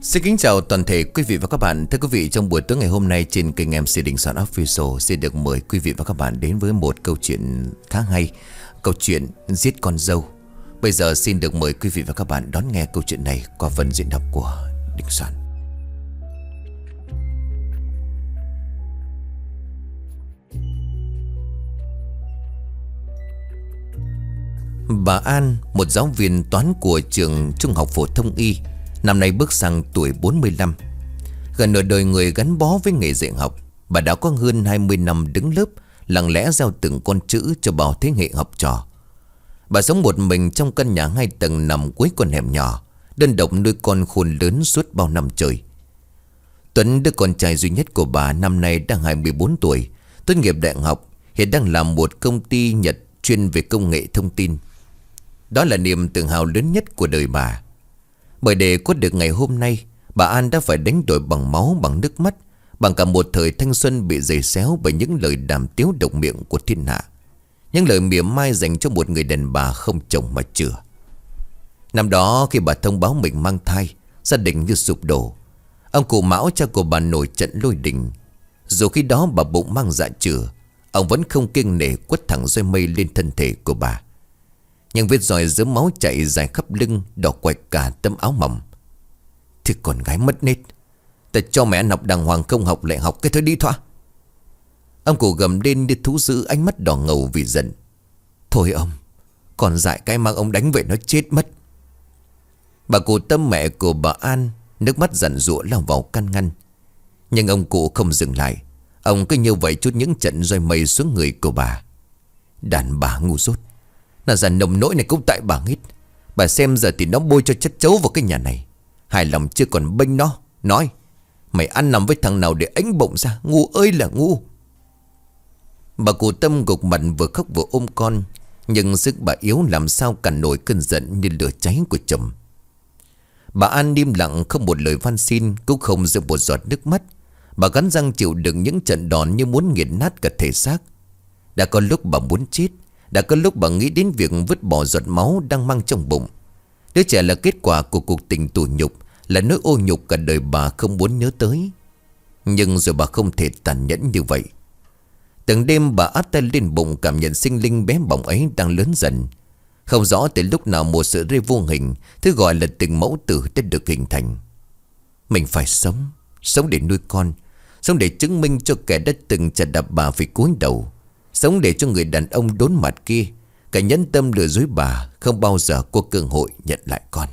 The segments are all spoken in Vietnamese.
Xin kính chào toàn thể quý vị và các bạn. Thưa quý vị, trong buổi tối ngày hôm nay trên kênh MC Đình Soạn Official xin được mời quý vị và các bạn đến với một câu chuyện khá hay. Câu chuyện Giết Con Dâu. Bây giờ xin được mời quý vị và các bạn đón nghe câu chuyện này qua phần diễn đọc của Đình Soạn. Bà An, một giáo viên toán của trường Trung học phổ thông Y, năm nay bước sang tuổi 45. Gần nửa đời người gắn bó với nghề dạy học, bà đã có hơn 20 năm đứng lớp, lặng lẽ gieo từng con chữ cho bao thế hệ học trò. Bà sống một mình trong căn nhà 2 tầng nằm cuối con hẻm nhỏ, đơn độc nuôi con khôn lớn suốt bao năm trời. Tuấn, đứa con trai duy nhất của bà, năm nay đang 24 tuổi, tốt nghiệp đại học, hiện đang làm một công ty Nhật chuyên về công nghệ thông tin. Đó là niềm tự hào lớn nhất của đời bà. Bởi để có được ngày hôm nay, bà An đã phải đánh đổi bằng máu, bằng nước mắt, bằng cả một thời thanh xuân bị giày xéo bởi những lời đàm tiếu độc miệng của thiên hạ. Những lời mỉa mai dành cho một người đàn bà không chồng mà chửa. Năm đó khi bà thông báo mình mang thai, gia đình như sụp đổ. Ông cụ Mão, cha của bà, nổi trận lôi đình. Dù khi đó bà bụng mang dạ chửa, ông vẫn không kiêng nể quất thẳng roi mây lên thân thể của bà. Nhưng vết roi dớm máu chảy dài khắp lưng, đỏ quạch cả tấm áo mỏng. Thì con gái mất nết, ta cho mẹ ăn học đàng hoàng không học lại học cái thứ đi thoa. Ông cụ gầm lên như thú dữ, ánh mắt đỏ ngầu vì giận. Thôi ông, còn dại cái mang ông đánh vậy nó chết mất. Bà cụ Tâm, mẹ của bà An, nước mắt giận giụa lao vào can ngăn. Nhưng ông cụ không dừng lại. Ông cứ như vậy chút những trận roi mây xuống người của bà. Đàn bà ngu dốt, là ra nồng nỗi này cũng tại bà hết. Bà xem giờ thì nó bôi cho chất chấu vào cái nhà này. Hài lòng chưa còn bênh nó. Nói mày ăn nằm với thằng nào để ánh bụng ra. Ngu ơi là ngu. Bà cụ Tâm gục mặt vừa khóc vừa ôm con. Nhưng sức bà yếu làm sao cản nổi cơn giận như lửa cháy của chồng. Bà An im lặng, không một lời van xin, cũng không rơi một giọt nước mắt. Bà cắn răng chịu đựng những trận đòn như muốn nghiền nát cả thể xác. Đã có lúc bà muốn chết, đã có lúc bà nghĩ đến việc vứt bỏ giọt máu đang mang trong bụng. Đứa trẻ là kết quả của cuộc tình tủi nhục, là nỗi ô nhục cả đời bà không muốn nhớ tới. Nhưng rồi bà không thể tàn nhẫn như vậy. Từng đêm bà áp tay lên bụng, cảm nhận sinh linh bé bỏng ấy đang lớn dần. Không rõ từ lúc nào một sợi dây vô hình, thứ gọi là tình mẫu tử, đã được hình thành. Mình phải sống, sống để nuôi con, sống để chứng minh cho kẻ đã từng chà đạp bà phải cúi đầu, sống để cho người đàn ông đốn mặt kia, cả nhẫn tâm lừa dối bà, không bao giờ có cơ hội nhận lại con.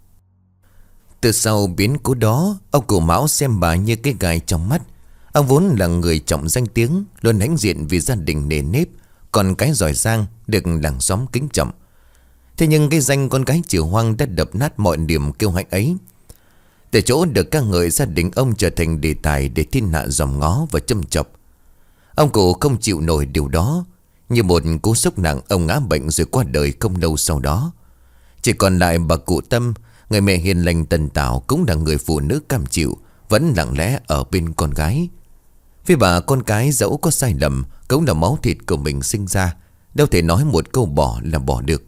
Từ sau biến cố đó, ông cụ Mão xem bà như cái gai trong mắt. Ông vốn là người trọng danh tiếng, luôn hãnh diện vì gia đình nề nếp, con cái giỏi giang, được làng xóm kính trọng. Thế nhưng cái danh con gái chịu hoang đã đập nát mọi niềm kiêu hãnh ấy. Từ chỗ được ca ngợi, gia đình ông trở thành đề tài để thiên hạ dòm ngó và châm chọc. Ông cụ không chịu nổi điều đó. Như một cú sốc nặng, ông ngã bệnh rồi qua đời không lâu sau đó. Chỉ còn lại bà cụ Tâm, người mẹ hiền lành tần tảo, cũng là người phụ nữ cam chịu, vẫn lặng lẽ ở bên con gái. Vì bà, con cái dẫu có sai lầm cũng là máu thịt của mình sinh ra, đâu thể nói một câu bỏ là bỏ được.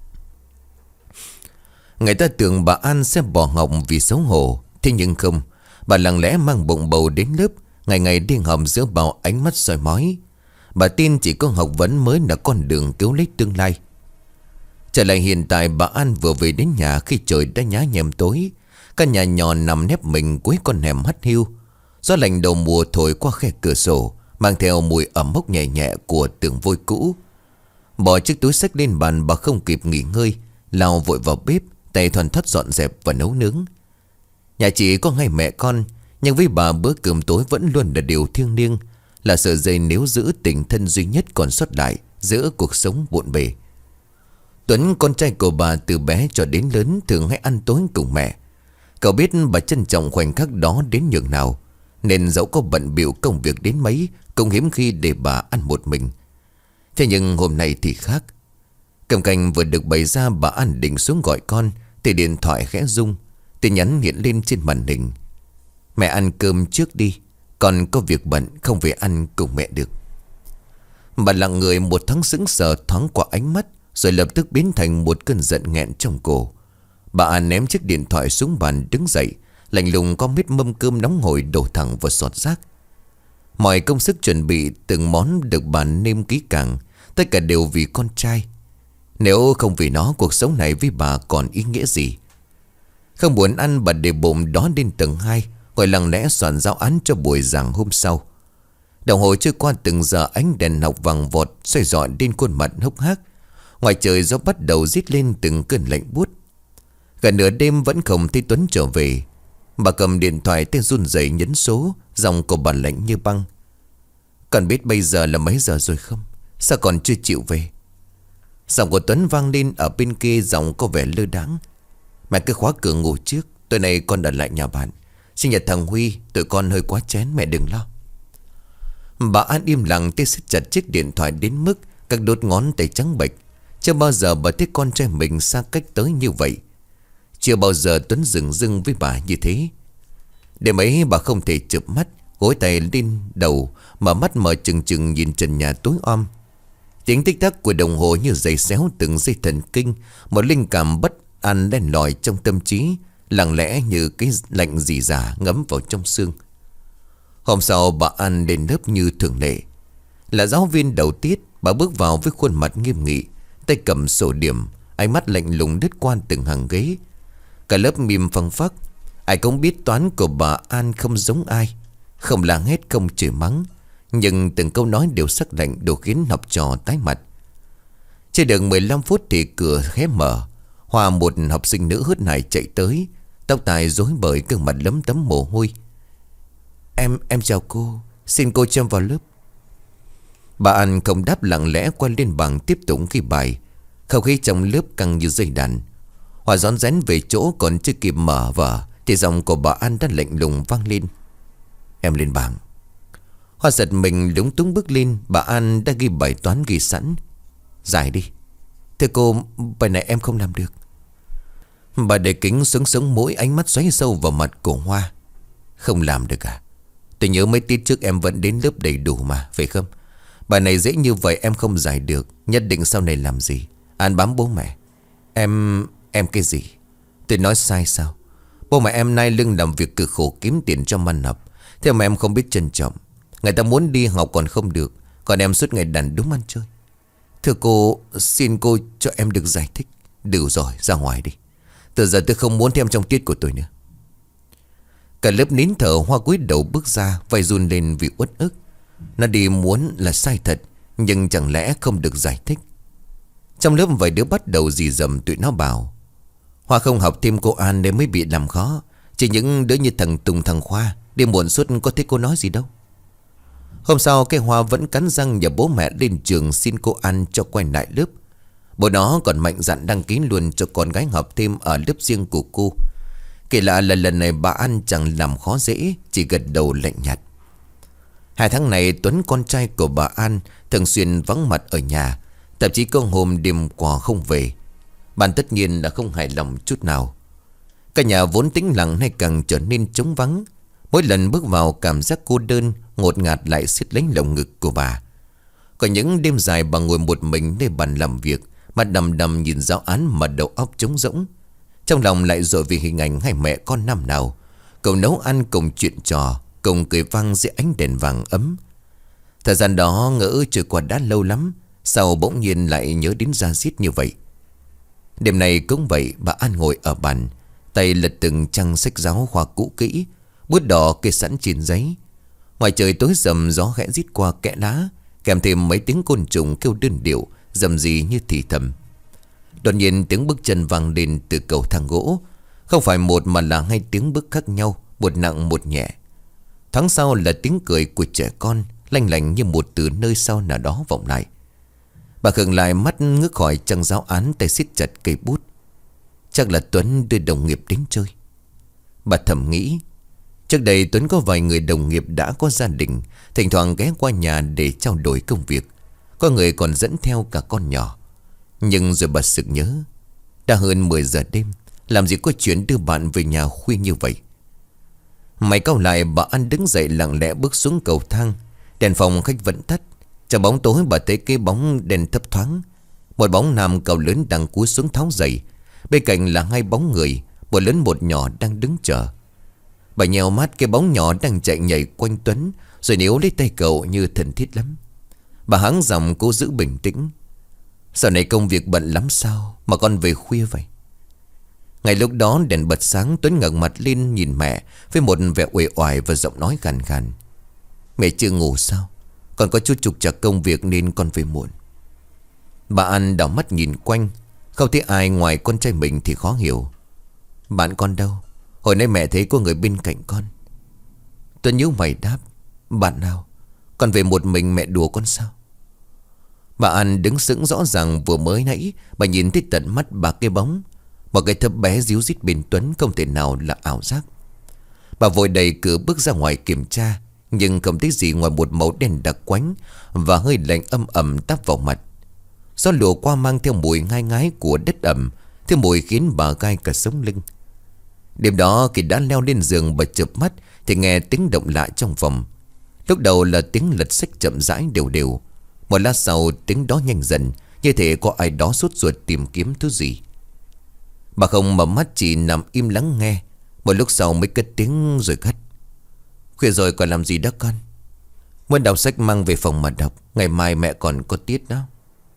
Người ta tưởng bà An sẽ bỏ học vì xấu hổ. Thế nhưng không. Bà lặng lẽ mang bụng bầu đến lớp, ngày ngày đi học giữa bao ánh mắt soi mói. Bà tin chỉ có học vấn mới là con đường cứu lấy tương lai. Trở lại hiện tại, bà An vừa về đến nhà khi trời đã nhá nhem tối. Căn nhà nhỏ nằm nép mình cuối con hẻm hắt hiu. Gió lạnh đầu mùa thổi qua khe cửa sổ, mang theo mùi ẩm mốc nhẹ nhẹ của tường vôi cũ. Bỏ chiếc túi xách lên bàn, bà không kịp nghỉ ngơi, lao vội vào bếp, tay thoăn thoắt dọn dẹp và nấu nướng. Nhà chị có hai mẹ con, nhưng với bà bữa cơm tối vẫn luôn là điều thiêng liêng, là sợi dây níu giữ tình thân duy nhất còn sót lại giữa cuộc sống bộn bề. Tuấn, con trai của bà, từ bé cho đến lớn thường hay ăn tối cùng mẹ. Cậu biết bà trân trọng khoảnh khắc đó đến nhường nào, nên dẫu có bận bịu công việc đến mấy cũng hiếm khi để bà ăn một mình. Thế nhưng hôm nay thì khác. Cơm canh vừa được bày ra, bà An định xuống gọi con thì điện thoại khẽ rung. Tin nhắn hiện lên trên màn hình: mẹ ăn cơm trước đi, con có việc bận không về ăn cùng mẹ được. Bà lặng người một thoáng, sững sờ thoáng qua ánh mắt, rồi lập tức biến thành một cơn giận nghẹn trong cổ. Bà An ném chiếc điện thoại xuống bàn, đứng dậy, Lạnh lùng có mít mâm cơm nóng hổi đổ thẳng vào sọt rác. Mọi công sức chuẩn bị từng món được bà nêm kỹ càng. Tất cả đều vì con trai. Nếu không vì nó, cuộc sống này với bà còn ý nghĩa gì? Không muốn ăn, bà để bụng đó lên tầng 2, ngồi lặng lẽ soạn giáo án cho buổi giảng hôm sau. Đồng hồ trôi qua từng giờ, ánh đèn học vàng vọt xoay dọn lên khuôn mặt hốc hác. Ngoài trời gió bắt đầu rít lên từng cơn lạnh buốt. Gần nửa đêm vẫn không thấy Tuấn trở về. Bà cầm điện thoại tay run rẩy nhấn số. Giọng của bà lạnh như băng. Còn biết bây giờ là mấy giờ rồi không? Sao còn chưa chịu về? Giọng của Tuấn vang lên ở bên kia, giọng có vẻ lơ đãng. Mẹ cứ khóa cửa ngủ trước, tối nay con ở lại nhà bạn. Sinh nhật thằng Huy, tụi con hơi quá chén, mẹ đừng lo. Bà An im lặng, tay siết chặt chiếc điện thoại đến mức các đốt ngón tay trắng bệch. Chưa bao giờ bà thấy con trai mình xa cách tới như vậy. Chưa bao giờ Tuấn dừng dưng với bà như thế. Đêm ấy bà không thể chợp mắt, gối tay lên đầu mà mắt mở trừng trừng nhìn trần nhà tối om. Tiếng tích tắc của đồng hồ như giày xéo từng dây thần kinh. Một linh cảm bất an len lỏi trong tâm trí, lặng lẽ như cái lạnh rỉ rả ngấm vào trong xương. Hôm sau bà An lên lớp như thường lệ. Là giáo viên đầu tiết, bà bước vào với khuôn mặt nghiêm nghị, tay cầm sổ điểm, ánh mắt lạnh lùng đứt qua từng hàng ghế. Cả lớp mỉm phăng phắc. Ai cũng biết toán của bà An không giống ai, không la hét, không chửi mắng, nhưng từng câu nói đều sắc lạnh, đủ khiến học trò tái mặt. Chưa được 15 phút thì cửa khép mở. Hoa, một học sinh nữ hớt hải chạy tới, tóc tai rối bời, gương mặt lấm tấm mồ hôi. Em chào cô, xin cô cho em vào lớp. Bà An không đáp, lặng lẽ qua lên bảng tiếp tục ghi bài. Không khí trong lớp căng như dây đàn. Hoa rón rén về chỗ, còn chưa kịp mở vở thì giọng của bà An đã lạnh lùng vang lên. Em lên bảng. Hoa giật mình lúng túng bước lên. Bà An đã ghi bài toán ghi sẵn. Giải đi. Thưa cô, bài này em không làm được. Bà để kính xuống sống mũi, ánh mắt xoáy sâu vào mặt của Hoa. Không làm được à? Tôi nhớ mấy tiết trước em vẫn đến lớp đầy đủ mà, phải không? Bài này dễ như vậy em không giải được, nhất định sau này làm gì? An bám bố mẹ. Em cái gì? Tôi nói sai sao? Bố mẹ em nay lưng làm việc cực khổ kiếm tiền cho ăn học. Thế mà em không biết trân trọng. Người ta muốn đi học còn không được, còn em suốt ngày đàn đúng ăn chơi. Thưa cô, xin cô cho em được giải thích. Đủ rồi, ra ngoài đi. Từ giờ tôi không muốn thêm trong tiết của tôi nữa. Cả lớp nín thở. Hoa cúi đầu bước ra, vai run lên vì uất ức. Nó đi muốn là sai thật, nhưng chẳng lẽ không được giải thích. Trong lớp vài đứa bắt đầu rì rầm, tụi nó bảo Hoa không học thêm cô An nên mới bị làm khó. Chỉ những đứa như thằng Tùng, thằng Khoa đi muộn suốt có thấy cô nói gì đâu. Hôm sau cái Hoa vẫn cắn răng nhờ bố mẹ lên trường xin cô An cho quay lại lớp. Bố nó còn mạnh dạn đăng ký luôn cho con gái học thêm ở lớp riêng của cô. Kỳ lạ là lần này bà An chẳng làm khó dễ, chỉ gật đầu lạnh nhạt. 2 tháng này Tuấn, con trai của bà An, thường xuyên vắng mặt ở nhà. Thậm chí có hôm đêm qua không về. Bạn tất nhiên là không hài lòng chút nào. Cả nhà vốn tĩnh lặng nay càng trở nên trống vắng. Mỗi lần bước vào cảm giác cô đơn, ngột ngạt lại xiết lấy lồng ngực của bà. Có những đêm dài bà ngồi một mình nơi bàn làm việc, mắt đăm đăm nhìn giáo án mà đầu óc trống rỗng. Trong lòng lại dội vì hình ảnh hai mẹ con năm nào cùng nấu ăn, cùng chuyện trò, cùng cười vang dưới ánh đèn vàng ấm. Thời gian đó ngỡ trôi qua đã lâu lắm, sao bỗng nhiên lại nhớ đến da diết như vậy. Đêm này cũng vậy, bà An ngồi ở bàn, tay lật từng trang sách giáo khoa cũ kỹ, bút đỏ kê sẵn trên giấy. Ngoài trời tối rầm, gió khẽ rít qua kẽ lá, kèm thêm mấy tiếng côn trùng kêu đơn điệu, rầm rì như thì thầm. Đột nhiên tiếng bước chân vang lên từ cầu thang gỗ. Không phải một mà là 2 tiếng bước khác nhau, một nặng một nhẹ. Thoáng sau là tiếng cười của trẻ con, lanh lành như một từ nơi sau nào đó vọng lại. Bà khựng lại, mắt ngước khỏi trang giáo án, tay siết chặt cây bút. Chắc là Tuấn đưa đồng nghiệp đến chơi. Bà thầm nghĩ. Trước đây Tuấn có vài người đồng nghiệp đã có gia đình, thỉnh thoảng ghé qua nhà để trao đổi công việc. Có người còn dẫn theo cả con nhỏ. Nhưng rồi bà sực nhớ, đã hơn 10 giờ đêm, làm gì có chuyện đưa bạn về nhà khuya như vậy. Mày cau lại, bà An đứng dậy lặng lẽ bước xuống cầu thang. Đèn phòng khách vẫn tắt. Trong bóng tối bà thấy cái bóng đèn thấp thoáng. Một bóng nam cao lớn đang cúi xuống tháo giày. Bên cạnh là 2 bóng người, một lớn một nhỏ đang đứng chờ. Bà nhèo mắt cái bóng nhỏ đang chạy nhảy quanh Tuấn, rồi níu lấy tay cậu như thân thiết lắm. Bà hắng giọng cố giữ bình tĩnh. Giờ này công việc bận lắm sao mà con về khuya vậy? Ngay lúc đó đèn bật sáng, Tuấn ngẩng mặt lên nhìn mẹ với một vẻ uể oải và giọng nói khàn khàn. Mẹ chưa ngủ sao? Con có chút trục trặc công việc nên con về muộn. Bà An đảo mắt nhìn quanh, không thấy ai ngoài con trai mình thì khó hiểu. Bạn con đâu? Hồi nay mẹ thấy có người bên cạnh con. Tuấn nhíu mày đáp. Bạn nào? Con về một mình mẹ đùa con sao? Bà An đứng sững, rõ ràng vừa mới nãy bà nhìn thấy tận mắt bà cái bóng. Một cái thấp bé díu dít bên Tuấn không thể nào là ảo giác. Bà vội đẩy cửa bước ra ngoài kiểm tra, nhưng không thấy gì ngoài một màu đen đặc quánh và hơi lạnh âm ẩm táp vào mặt. Gió lùa qua mang theo mùi ngai ngái của đất ẩm, theo mùi khiến bà gai cả sống lưng. Đêm đó khi đã leo lên giường bà chợp mắt thì nghe tiếng động lạ trong phòng. Lúc đầu là tiếng lật xách chậm rãi đều đều. Một lát sau tiếng đó nhanh dần, như thể có ai đó sốt ruột tìm kiếm thứ gì. Bà không mở mắt, chỉ nằm im lắng nghe. Một lúc sau mới cất tiếng rồi gắt. Khuya rồi còn làm gì đó con? Muốn đọc sách mang về phòng mà đọc, ngày mai mẹ còn có tiết đó.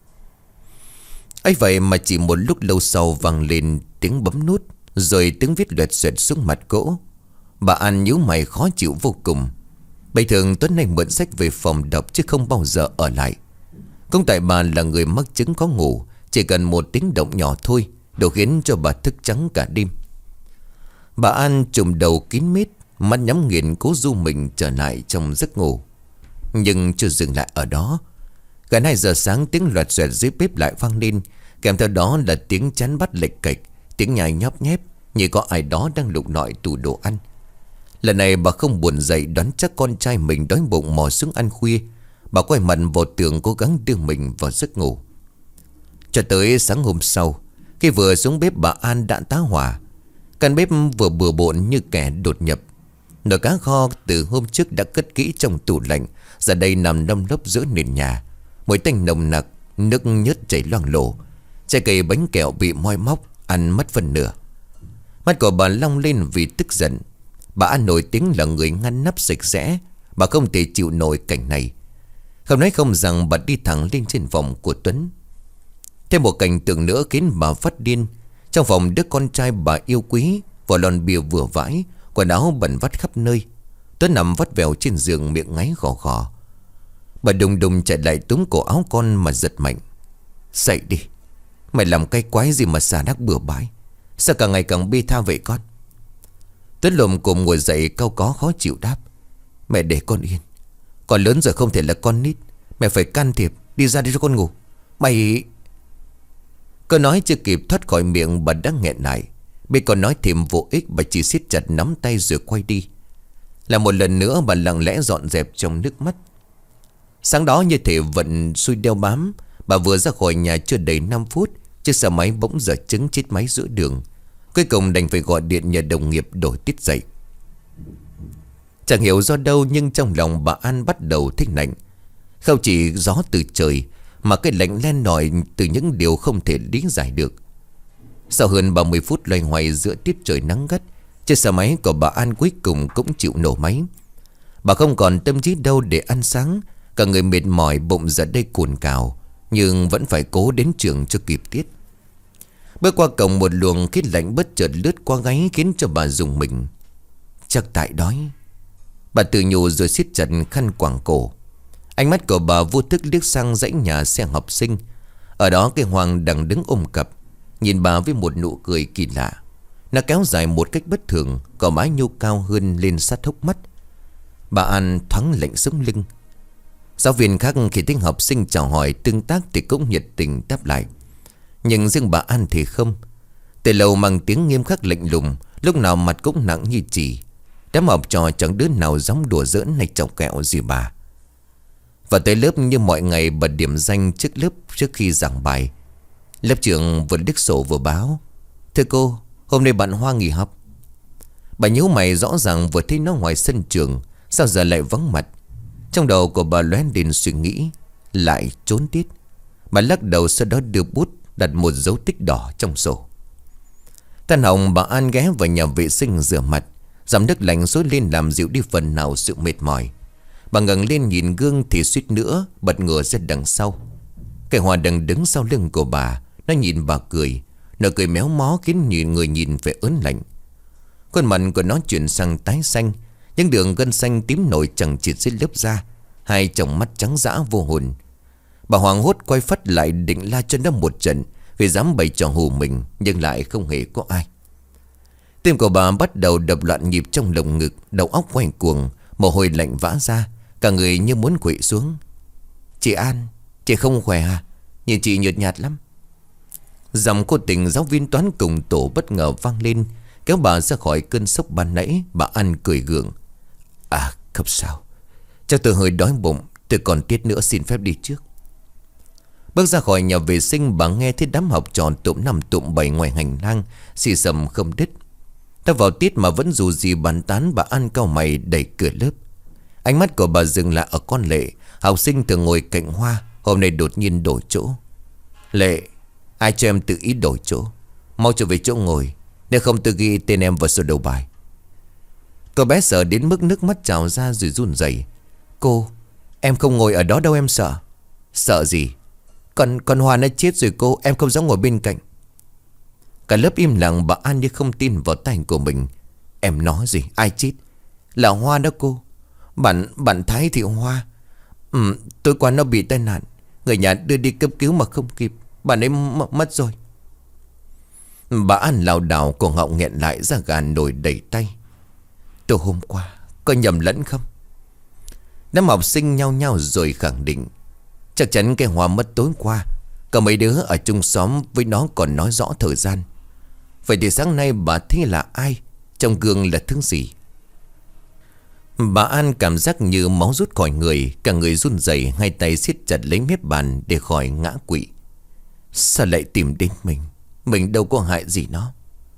ấy vậy mà chỉ một lúc lâu sau vang lên tiếng bấm nút, rồi tiếng viết loẹt xoẹt xuống mặt gỗ. Bà An nhíu mày khó chịu vô cùng. Bình thường Tuấn này mượn sách về phòng đọc chứ không bao giờ ở lại. Cũng tại bà là người mắc chứng khó ngủ, chỉ cần một tiếng động nhỏ thôi đủ khiến cho bà thức trắng cả đêm. Bà An trùm đầu kín mít, mắt nhắm nghiền cố du mình trở lại trong giấc ngủ. Nhưng chưa dừng lại ở đó. Gần 2 giờ sáng tiếng loạt xoẹt dưới bếp lại vang lên, kèm theo đó là tiếng chán bắt lệch cạch, tiếng nhai nhóp nhép như có ai đó đang lục lọi tủ đồ ăn. Lần này bà không buồn dậy, đoán chắc con trai mình đói bụng mò xuống ăn khuya. Bà quay mặt vào tường cố gắng đưa mình vào giấc ngủ. Cho tới sáng hôm sau, khi vừa xuống bếp bà An đã tá hỏa. Căn bếp vừa bừa bộn như kẻ đột nhập. Nồi cá kho từ hôm trước đã cất kỹ trong tủ lạnh, giờ đây nằm lông lốc giữa nền nhà. Mùi tanh nồng nặc, nước nhớt chảy loang lổ. Trái cây bánh kẹo bị moi móc, ăn mất phần nửa. Mắt của bà long lên vì tức giận. Bà An nổi tiếng là người ngăn nắp sạch sẽ. Bà không thể chịu nổi cảnh này. Không nói không rằng bà đi thẳng lên trên phòng của Tuấn. Thêm một cảnh tượng nữa khiến bà phát điên. Trong phòng đứa con trai bà yêu quý, vỏ lon bia vừa vãi, quần áo bẩn vắt khắp nơi. Tuấn nằm vắt vẻo trên giường, miệng ngáy khò khò. Bà đùng đùng chạy lại túm cổ áo con mà giật mạnh. Dậy đi. Mày làm cái quái gì mà xả đắc bừa bãi? Sao càng ngày càng bi tha vậy con? Tuấn lồm cồm ngồi dậy, cau có khó chịu đáp. Mẹ để con yên. Con lớn rồi không thể là con nít. Mẹ phải can thiệp. Đi ra đi cho con ngủ. Mày... Câu nói chưa kịp thoát khỏi miệng bà đã nghẹn lại. Biết còn nói thêm vô ích, bà chỉ siết chặt nắm tay rồi quay đi. Là một lần nữa bà lặng lẽ dọn dẹp trong nước mắt. Sáng đó như thể vận xui đeo bám, bà vừa ra khỏi nhà chưa đầy 5 phút, chiếc xe máy bỗng dở trứng chết máy giữa đường. Cuối cùng đành phải gọi điện nhờ đồng nghiệp đổi tiết dậy. Chẳng hiểu do đâu nhưng trong lòng bà An bắt đầu thích lạnh. Không chỉ gió từ trời, mà cái lạnh len lỏi từ những điều không thể lý giải được. Sau hơn 30 phút loay hoay giữa tiết trời nắng gắt, chiếc xe máy của bà An cuối cùng cũng chịu nổ máy. Bà không còn tâm trí đâu để ăn sáng. Cả người mệt mỏi, bụng giờ đây cồn cào, nhưng vẫn phải cố đến trường cho kịp tiết. Bước qua cổng, một luồng khí lạnh bất chợt lướt qua gáy khiến cho bà rùng mình. Chắc tại đói. Bà tự nhủ rồi siết chặt khăn quàng cổ. Ánh mắt của bà vô thức liếc sang dãy nhà xe học sinh. Ở đó cái Hoàng đang đứng ôm cặp, nhìn bà với một nụ cười kỳ lạ. Nó kéo dài một cách bất thường, có mái nhô cao hơn lên sát hốc mắt. Bà An thoáng lạnh sống lưng. Giáo viên khác khi thấy học sinh chào hỏi tương tác thì cũng nhiệt tình đáp lại. Nhưng riêng bà An thì không. Từ lâu mang tiếng nghiêm khắc lạnh lùng, lúc nào mặt cũng nặng như chì. Đám học trò chẳng đứa nào dám đùa giỡn hay chọc kẹo gì bà. Và tới lớp như mọi ngày, bà điểm danh trước lớp trước khi giảng bài. Lớp trưởng vừa liếc sổ vừa báo. Thưa cô, hôm nay bạn Hoa nghỉ học. Bà nhíu mày, rõ ràng vừa thấy nó ngoài sân trường, sao giờ lại vắng mặt. Trong đầu của bà lóe lên suy nghĩ, lại trốn tiết. Bà lắc đầu, sau đó đưa bút đặt một dấu tích đỏ trong sổ. Tan học bà An ghé vào nhà vệ sinh rửa mặt, Dòng nước lạnh xối lên làm dịu đi phần nào sự mệt mỏi. Bà ngẩng lên nhìn gương thì suýt nữa bật ngửa ra đằng sau. Cái Hoa đang đứng sau lưng của bà. Nó nhìn bà cười. Nụ cười méo mó khiến người nhìn về ớn lạnh. Khuôn mặt của nó chuyển sang tái xanh. Những đường gân xanh tím nổi chẳng chịt dưới lớp da. Hai tròng mắt trắng dã vô hồn. Bà hoảng hốt quay phắt lại định la cho nó một trận vì dám bày trò hù mình. Nhưng lại không hề có ai. Tim của bà bắt đầu đập loạn nhịp trong lồng ngực. Đầu óc quay cuồng. Mồ hôi lạnh vã ra. Cả người như muốn quỵ xuống. Chị An, chị không khỏe à? Nhìn chị nhợt nhạt lắm. Giọng cô tình giáo viên toán cùng tổ bất ngờ vang lên, kéo bà ra khỏi cơn sốc ban nãy. Bà An cười gượng. À không sao, chắc tôi hơi đói bụng. Tôi còn tiết nữa, xin phép đi trước. Bước ra khỏi nhà vệ sinh, bà nghe thấy đám học trò tụm năm tụm bảy ngoài hành lang xì xầm không đứt. Ta vào tiết mà vẫn dù gì bàn tán. Bà An cau mày đẩy cửa lớp. Ánh mắt của bà dừng lại ở con Lệ, học sinh thường ngồi cạnh Hoa. Hôm nay đột nhiên đổi chỗ. Lệ, ai cho em tự ý đổi chỗ? Mau trở về chỗ ngồi, nếu không tôi ghi tên em vào sổ đầu bài. Cô bé sợ đến mức nước mắt trào ra rồi run rẩy. Cô, em không ngồi ở đó đâu, em sợ. Sợ gì? Con Hoa nó chết rồi cô, em không dám ngồi bên cạnh. Cả lớp im lặng. Bà An như không tin vào tai của mình. Em nói gì? Ai chết? Là Hoa đó cô. Bạn Thái Thị Hoa. Tối qua nó bị tai nạn. Người nhà đưa đi cấp cứu mà không kịp. Bạn ấy mất rồi. Bà An lảo đảo, cổ họng nghẹn lại, ra gà nổi đầy tay. Từ hôm qua có nhầm lẫn không? Đám học sinh nhao nhao rồi khẳng định. Chắc chắn cái Hoa mất tối qua. Cả mấy đứa ở chung xóm với nó còn nói rõ thời gian. Vậy thì sáng nay bà thấy là ai? Trong gương là thứ gì? Bà An cảm giác như máu rút khỏi người. Cả người run rẩy, hai tay siết chặt lấy mép bàn để khỏi ngã quỵ. Sao lại tìm đến mình? Mình đâu có hại gì nó.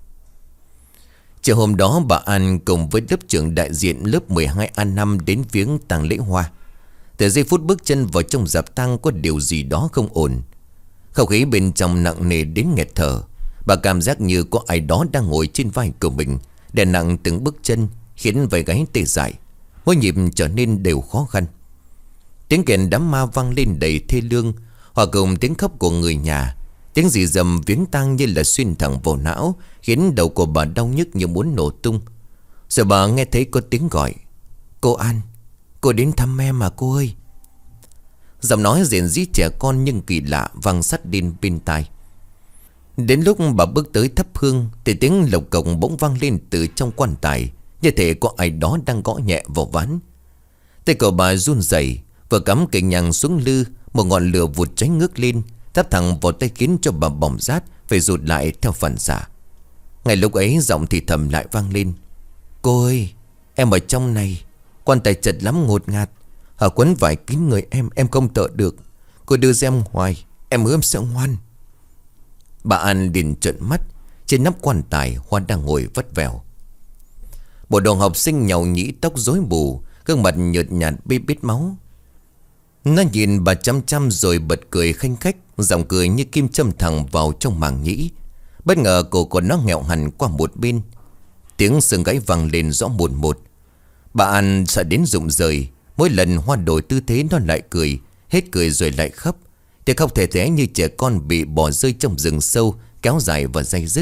Chiều hôm đó bà An cùng với lớp trưởng đại diện lớp 12A5 đến viếng tang lễ Hoa. Từ giây phút bước chân vào trong dạp tang có điều gì đó không ổn. Không khí bên trong nặng nề đến nghẹt thở. Bà cảm giác như có ai đó đang ngồi trên vai của mình, đè nặng từng bước chân, khiến vai gáy tê dại. Mỗi nhịp trở nên đều khó khăn. Tiếng kèn đám ma vang lên đầy thê lương, hòa cùng tiếng khóc của người nhà. Tiếng rì rầm viếng tang như là xuyên thẳng vào não, khiến đầu của bà đau nhức như muốn nổ tung. Rồi bà nghe thấy có tiếng gọi. Cô An, cô đến thăm em mà cô ơi. Giọng nói rền rĩ trẻ con nhưng kỳ lạ vang sắt đến bên tai. Đến lúc bà bước tới thắp hương thì tiếng lộc cộc bỗng vang lên từ trong quan tài, như thể có ai đó đang gõ nhẹ vào ván. Tay của bà run rẩy, vừa cắm cây nhang xuống lư, một ngọn lửa vụt cháy ngước lên, thắp thẳng vào tay khiến cho bà bỏng rát, phải rụt lại theo phản xạ. Ngay lúc ấy giọng thì thầm lại vang lên. Cô ơi, em ở trong này. Quan tài chật lắm, ngột ngạt. Họ quấn vải kín người em không thở được. Cô đưa ra em hoài, em hứa em sẽ ngoan. Bà An liền trợn mắt. Trên nắp quan tài Hoa đang ngồi vắt vẻo. Bộ đồ học sinh nhàu nhĩ, tóc rối bù, gương mặt nhợt nhạt bê bết máu. Nó nhìn bà chăm chăm rồi bật cười khanh khách, giọng cười như kim châm thẳng vào trong màng nhĩ. Bất ngờ cổ của nó nghẹo hẳn qua một bên. Tiếng xương gãy vang lên rõ mồn một. Bà An sợ đến rụng rời. Mỗi lần Hoa đổi tư thế nó lại cười, hết cười rồi lại khóc. Thì không thể thế như trẻ con bị bỏ rơi trong rừng sâu, kéo dài và day dứt.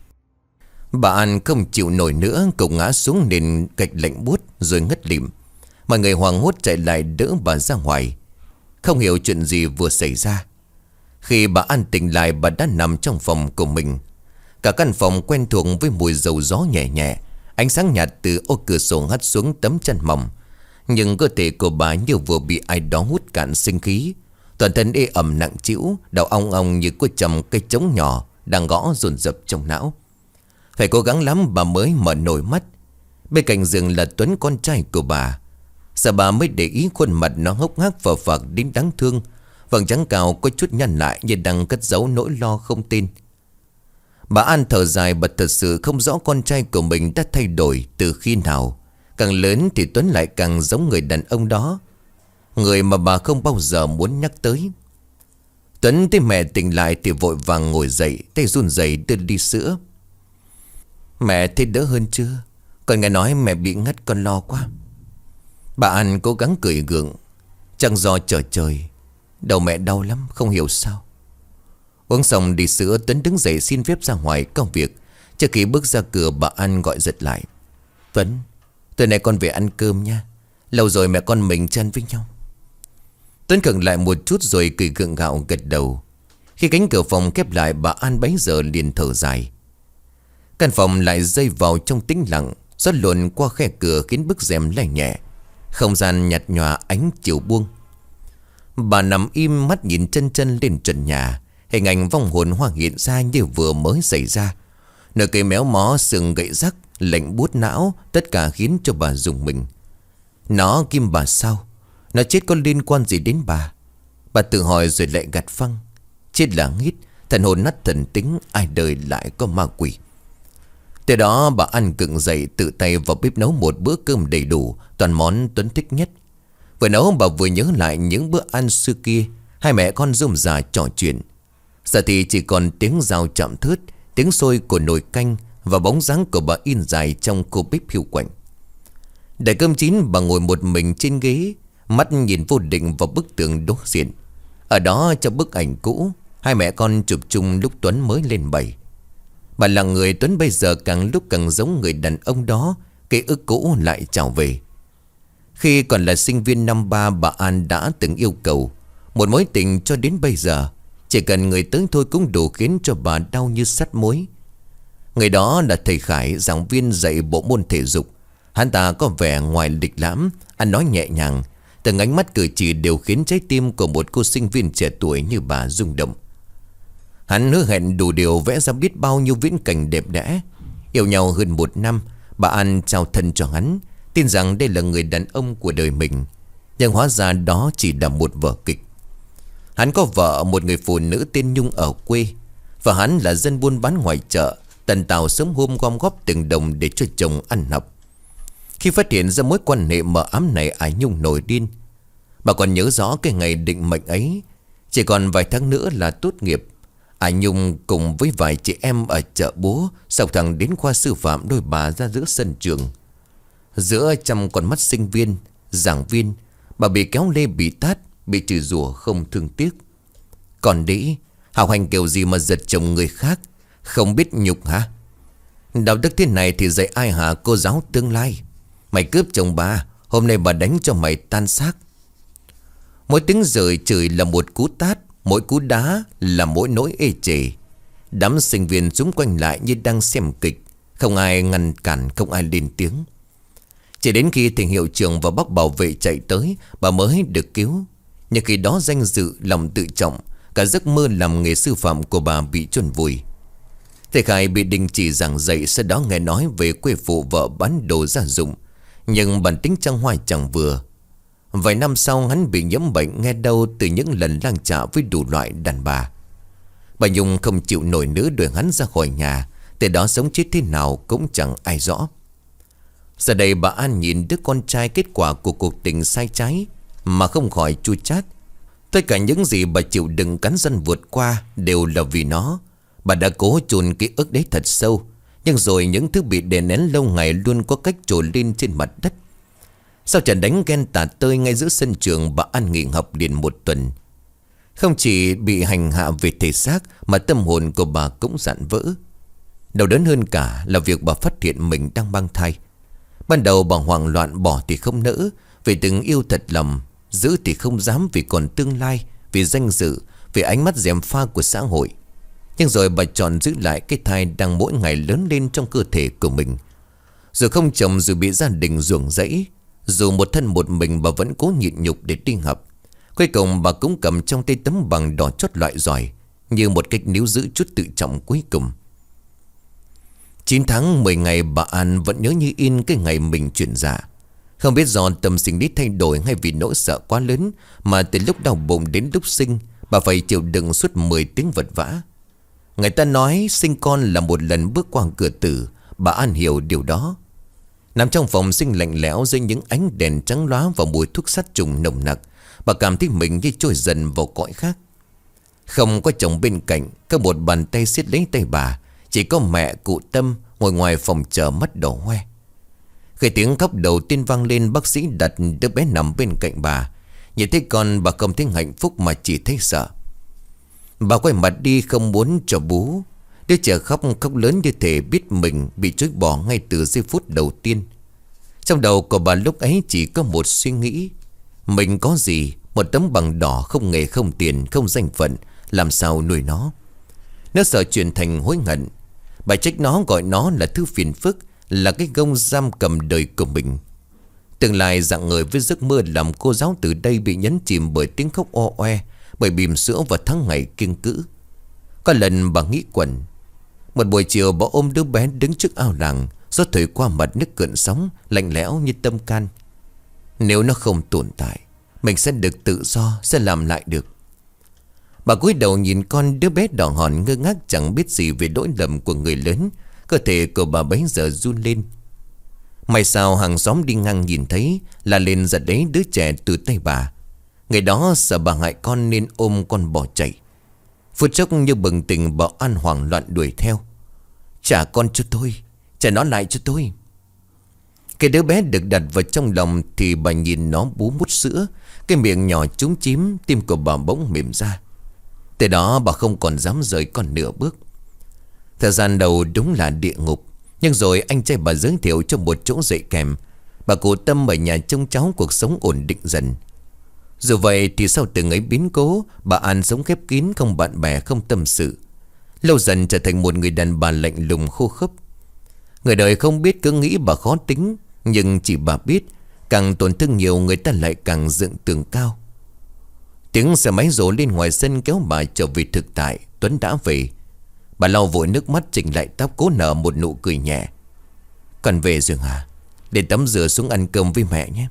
Bà An không chịu nổi nữa, cậu ngã xuống nền gạch lạnh buốt rồi ngất lịm. Mọi người hoảng hốt chạy lại đỡ bà ra ngoài. Không hiểu chuyện gì vừa xảy ra. Khi bà An tỉnh lại, bà đã nằm trong phòng của mình. Cả căn phòng quen thuộc với mùi dầu gió nhẹ nhẹ. Ánh sáng nhạt từ ô cửa sổ hắt xuống tấm chân mỏng. Nhưng cơ thể của bà như vừa bị ai đó hút cạn sinh khí. Toàn thân ê ẩm nặng trĩu, đầu ong ong như có chầm cây trống nhỏ đang gõ dồn dập trong não. Phải cố gắng lắm bà mới mở nổi mắt. Bên cạnh giường là Tuấn, con trai của bà. Giờ bà mới để ý khuôn mặt nó hốc hác phờ phạc đến đáng thương. Vầng trán cao có chút nhăn lại như đang cất giấu nỗi lo không tin. Bà An thở dài, bà thật sự không rõ con trai của mình đã thay đổi từ khi nào. Càng lớn thì Tuấn lại càng giống người đàn ông đó, người mà bà không bao giờ muốn nhắc tới. Tuấn thấy mẹ tỉnh lại thì vội vàng ngồi dậy, tay run rẩy đưa đi sữa. Mẹ thấy đỡ hơn chưa? Con nghe nói mẹ bị ngất, con lo quá. Bà An cố gắng cười gượng. Chẳng do trời trời, đầu mẹ đau lắm, không hiểu sao. Uống xong đi sữa, Tuấn đứng dậy xin phép ra ngoài công việc. Trước khi bước ra cửa, bà An gọi giật lại. Tuấn, tối nay con về ăn cơm nha. Lâu rồi mẹ con mình chơi với nhau. Tuấn khựng lại một chút rồi cười gượng gạo gật đầu. Khi cánh cửa phòng khép lại, bà An bấy giờ liền thở dài. Căn phòng lại rơi vào trong tĩnh lặng. Gió luồn qua khe cửa khiến bức rèm lay nhẹ. Không gian nhạt nhòa ánh chiều buông. Bà nằm im, mắt nhìn chân chân lên trần nhà. Hình ảnh vong hồn hoa hiện ra như vừa mới xảy ra. Nửa cây méo mó, sừng gậy rắc, lạnh buốt não, tất cả khiến cho bà rùng mình. Nó kim bà sao? Nó chết có liên quan gì đến bà? Bà tự hỏi rồi lại gạt phăng. Chết là nghít, thần hồn nát thần tính, ai đời lại có ma quỷ. Từ đó bà ăn cựng dậy, tự tay vào bếp nấu một bữa cơm đầy đủ, toàn món Tuấn thích nhất. Vừa nấu bà vừa nhớ lại những bữa ăn xưa kia. Hai mẹ con rôm rả trò chuyện. Giờ thì chỉ còn tiếng dao chạm thớt, tiếng sôi của nồi canh và bóng dáng của bà in dài trong cô bếp hiu quạnh. Đợi cơm chín, bà ngồi một mình trên ghế, mắt nhìn vô định vào bức tường đối diện. Ở đó trong bức ảnh cũ, hai mẹ con chụp chung lúc Tuấn mới lên 7. Bà là người Tuấn bây giờ càng lúc càng giống người đàn ông đó. Ký ức cũ lại trào về. Khi còn là sinh viên năm 3, bà An đã từng yêu cầu một mối tình cho đến bây giờ. Chỉ cần người tới thôi cũng đủ khiến cho bà đau như sắt muối. Người đó là thầy Khải, giảng viên dạy bộ môn thể dục. Hắn ta có vẻ ngoài lịch lãm, ăn nói nhẹ nhàng. Từng ánh mắt cử chỉ đều khiến trái tim của một cô sinh viên trẻ tuổi như bà rung động. Hắn hứa hẹn đủ điều vẽ ra biết bao nhiêu viễn cảnh đẹp đẽ. Yêu nhau hơn 1 năm, bà An trao thân cho hắn, tin rằng đây là người đàn ông của đời mình. Nhưng hóa ra đó chỉ là một vở kịch. Hắn có vợ, một người phụ nữ tên Nhung ở quê. Và hắn là dân buôn bán ngoài chợ, tần tào sớm hôm gom góp từng đồng để cho chồng ăn học. Khi phát hiện ra mối quan hệ mờ ám này, Nhung nổi điên. Bà còn nhớ rõ cái ngày định mệnh ấy. Chỉ còn vài tháng nữa là tốt nghiệp. Nhung cùng với vài chị em ở chợ búa sọc thẳng đến khoa sư phạm đôi bà ra giữa sân trường. Giữa trăm con mắt sinh viên, giảng viên, bà bị kéo lê bị tát, bị chửi rủa không thương tiếc. Còn đĩ, học hành kiểu gì mà giật chồng người khác, không biết nhục hả? Đạo đức thế này thì dạy ai hả cô giáo tương lai? Mày cướp chồng bà, hôm nay bà đánh cho mày tan xác. Mỗi tiếng rời chửi là một cú tát, mỗi cú đá là mỗi nỗi ê chề. Đám sinh viên xung quanh lại như đang xem kịch. Không ai ngăn cản, không ai lên tiếng. Chỉ đến khi thầy hiệu trưởng và bác bảo vệ chạy tới, bà mới được cứu. Nhưng khi đó danh dự, lòng tự trọng, cả giấc mơ làm nghề sư phạm của bà bị chôn vùi. Thầy Khải bị đình chỉ giảng dạy. Sau đó nghe nói về quê phụ vợ bán đồ gia dụng, nhưng bản tính trăng hoa chẳng vừa. Vài năm sau hắn bị nhiễm bệnh, nghe đâu từ những lần lang chạ với đủ loại đàn bà. Bà Nhung không chịu nổi nữa đuổi hắn ra khỏi nhà. Từ đó sống chết thế nào cũng chẳng ai rõ. Giờ đây bà An nhìn đứa con trai kết quả của cuộc tình sai trái mà không khỏi chua chát. Tất cả những gì bà chịu đựng cắn răng vượt qua đều là vì nó. Bà đã cố chôn ký ức đấy thật sâu, nhưng rồi những thứ bị đè nén lâu ngày luôn có cách trồi lên trên mặt đất. Sau trận đánh ghen tả tơi ngay giữa sân trường, bà An nghỉ học liền 1 tuần. Không chỉ bị hành hạ về thể xác mà tâm hồn của bà cũng rạn vỡ. Đau đớn hơn cả là việc bà phát hiện mình đang mang thai. Ban đầu bà hoảng loạn, bỏ thì không nỡ, vì từng yêu thật lòng, giữ thì không dám vì còn tương lai, vì danh dự, vì ánh mắt gièm pha của xã hội. Nhưng rồi bà chọn giữ lại cái thai đang mỗi ngày lớn lên trong cơ thể của mình. Dù không chồng, dù bị gia đình ruồng rẫy, dù một thân một mình, bà vẫn cố nhịn nhục để đi học. Cuối cùng bà cũng cầm trong tay tấm bằng đỏ chót loại giỏi, như một cách níu giữ chút tự trọng cuối cùng. 9 tháng 10 ngày, bà An vẫn nhớ như in cái ngày mình chuyển dạ. Không biết do tâm sinh lý thay đổi hay vì nỗi sợ quá lớn mà từ lúc đau bụng đến lúc sinh, bà phải chịu đựng suốt 10 tiếng vật vã. Người ta nói sinh con là một lần bước qua cửa tử. Bà An hiểu điều đó. Nằm trong phòng sinh lạnh lẽo dưới những ánh đèn trắng lóa và mùi thuốc sát trùng nồng nặc, bà cảm thấy mình như trôi dần vào cõi khác. Không có chồng bên cạnh, có một bàn tay siết lấy tay bà. Chỉ có mẹ cụ Tâm ngồi ngoài phòng chờ mắt đỏ hoe. Khi tiếng khóc đầu tiên vang lên, bác sĩ đặt đứa bé nằm bên cạnh bà. Nhìn thấy con, bà không thấy hạnh phúc mà chỉ thấy sợ. Bà quay mặt đi không muốn cho bú. Đứa trẻ khóc lớn như thể biết mình bị chối bỏ ngay từ giây phút đầu tiên. Trong đầu của bà lúc ấy chỉ có một suy nghĩ: mình có gì, một tấm bằng đỏ, không nghề, không tiền, không danh phận, làm sao nuôi nó. Nó sợ chuyển thành hối hận. Bà trách nó, gọi nó là thứ phiền phức, là cái gông giam cầm đời của mình. Tương lai rạng ngời với giấc mơ làm cô giáo từ đây bị nhấn chìm bởi tiếng khóc o oe, bởi bỉm sữa và tháng ngày kiêng cữ. Có lần bà nghĩ quẩn. Một buổi chiều bà ôm đứa bé đứng trước ao làng. Gió thổi qua mặt nước gợn sóng, lạnh lẽo như tâm can. Nếu nó không tồn tại, mình sẽ được tự do, sẽ làm lại được. Bà cúi đầu nhìn con đứa bé đỏ hòn ngơ ngác, chẳng biết gì về lỗi lầm của người lớn. Cơ thể của bà bấy giờ run lên. May sao hàng xóm đi ngang nhìn thấy, là lên giật lấy đứa trẻ từ tay bà. Ngày đó sợ bà hại con nên ôm con bỏ chạy. Phút chốc như bừng tỉnh, bảo An hoảng loạn đuổi theo. Trả con cho tôi, trả nó lại cho tôi. Cái đứa bé được đặt vào trong lòng thì bà nhìn nó bú mút sữa, cái miệng nhỏ chúm chím, tim của bà bỗng mềm ra. Từ đó bà không còn dám rời con nửa bước. Thời gian đầu đúng là địa ngục, nhưng rồi anh trai bà giới thiệu cho một chỗ dạy kèm. Bà cụ Tâm ở nhà trông cháu, cuộc sống ổn định dần. Dù vậy thì sau từng ấy biến cố, bà An sống khép kín, không bạn bè, không tâm sự. Lâu dần trở thành một người đàn bà lạnh lùng khô khốc. Người đời không biết cứ nghĩ bà khó tính, nhưng chỉ bà biết, càng tổn thương nhiều người ta lại càng dựng tường cao. Tiếng xe máy rồ lên ngoài sân kéo bà trở về thực tại. Tuấn đã về. Bà lau vội nước mắt, chỉnh lại tóc, cố nở một nụ cười nhẹ. Con về rồi hả? Để tắm rửa xuống ăn cơm với mẹ nhé.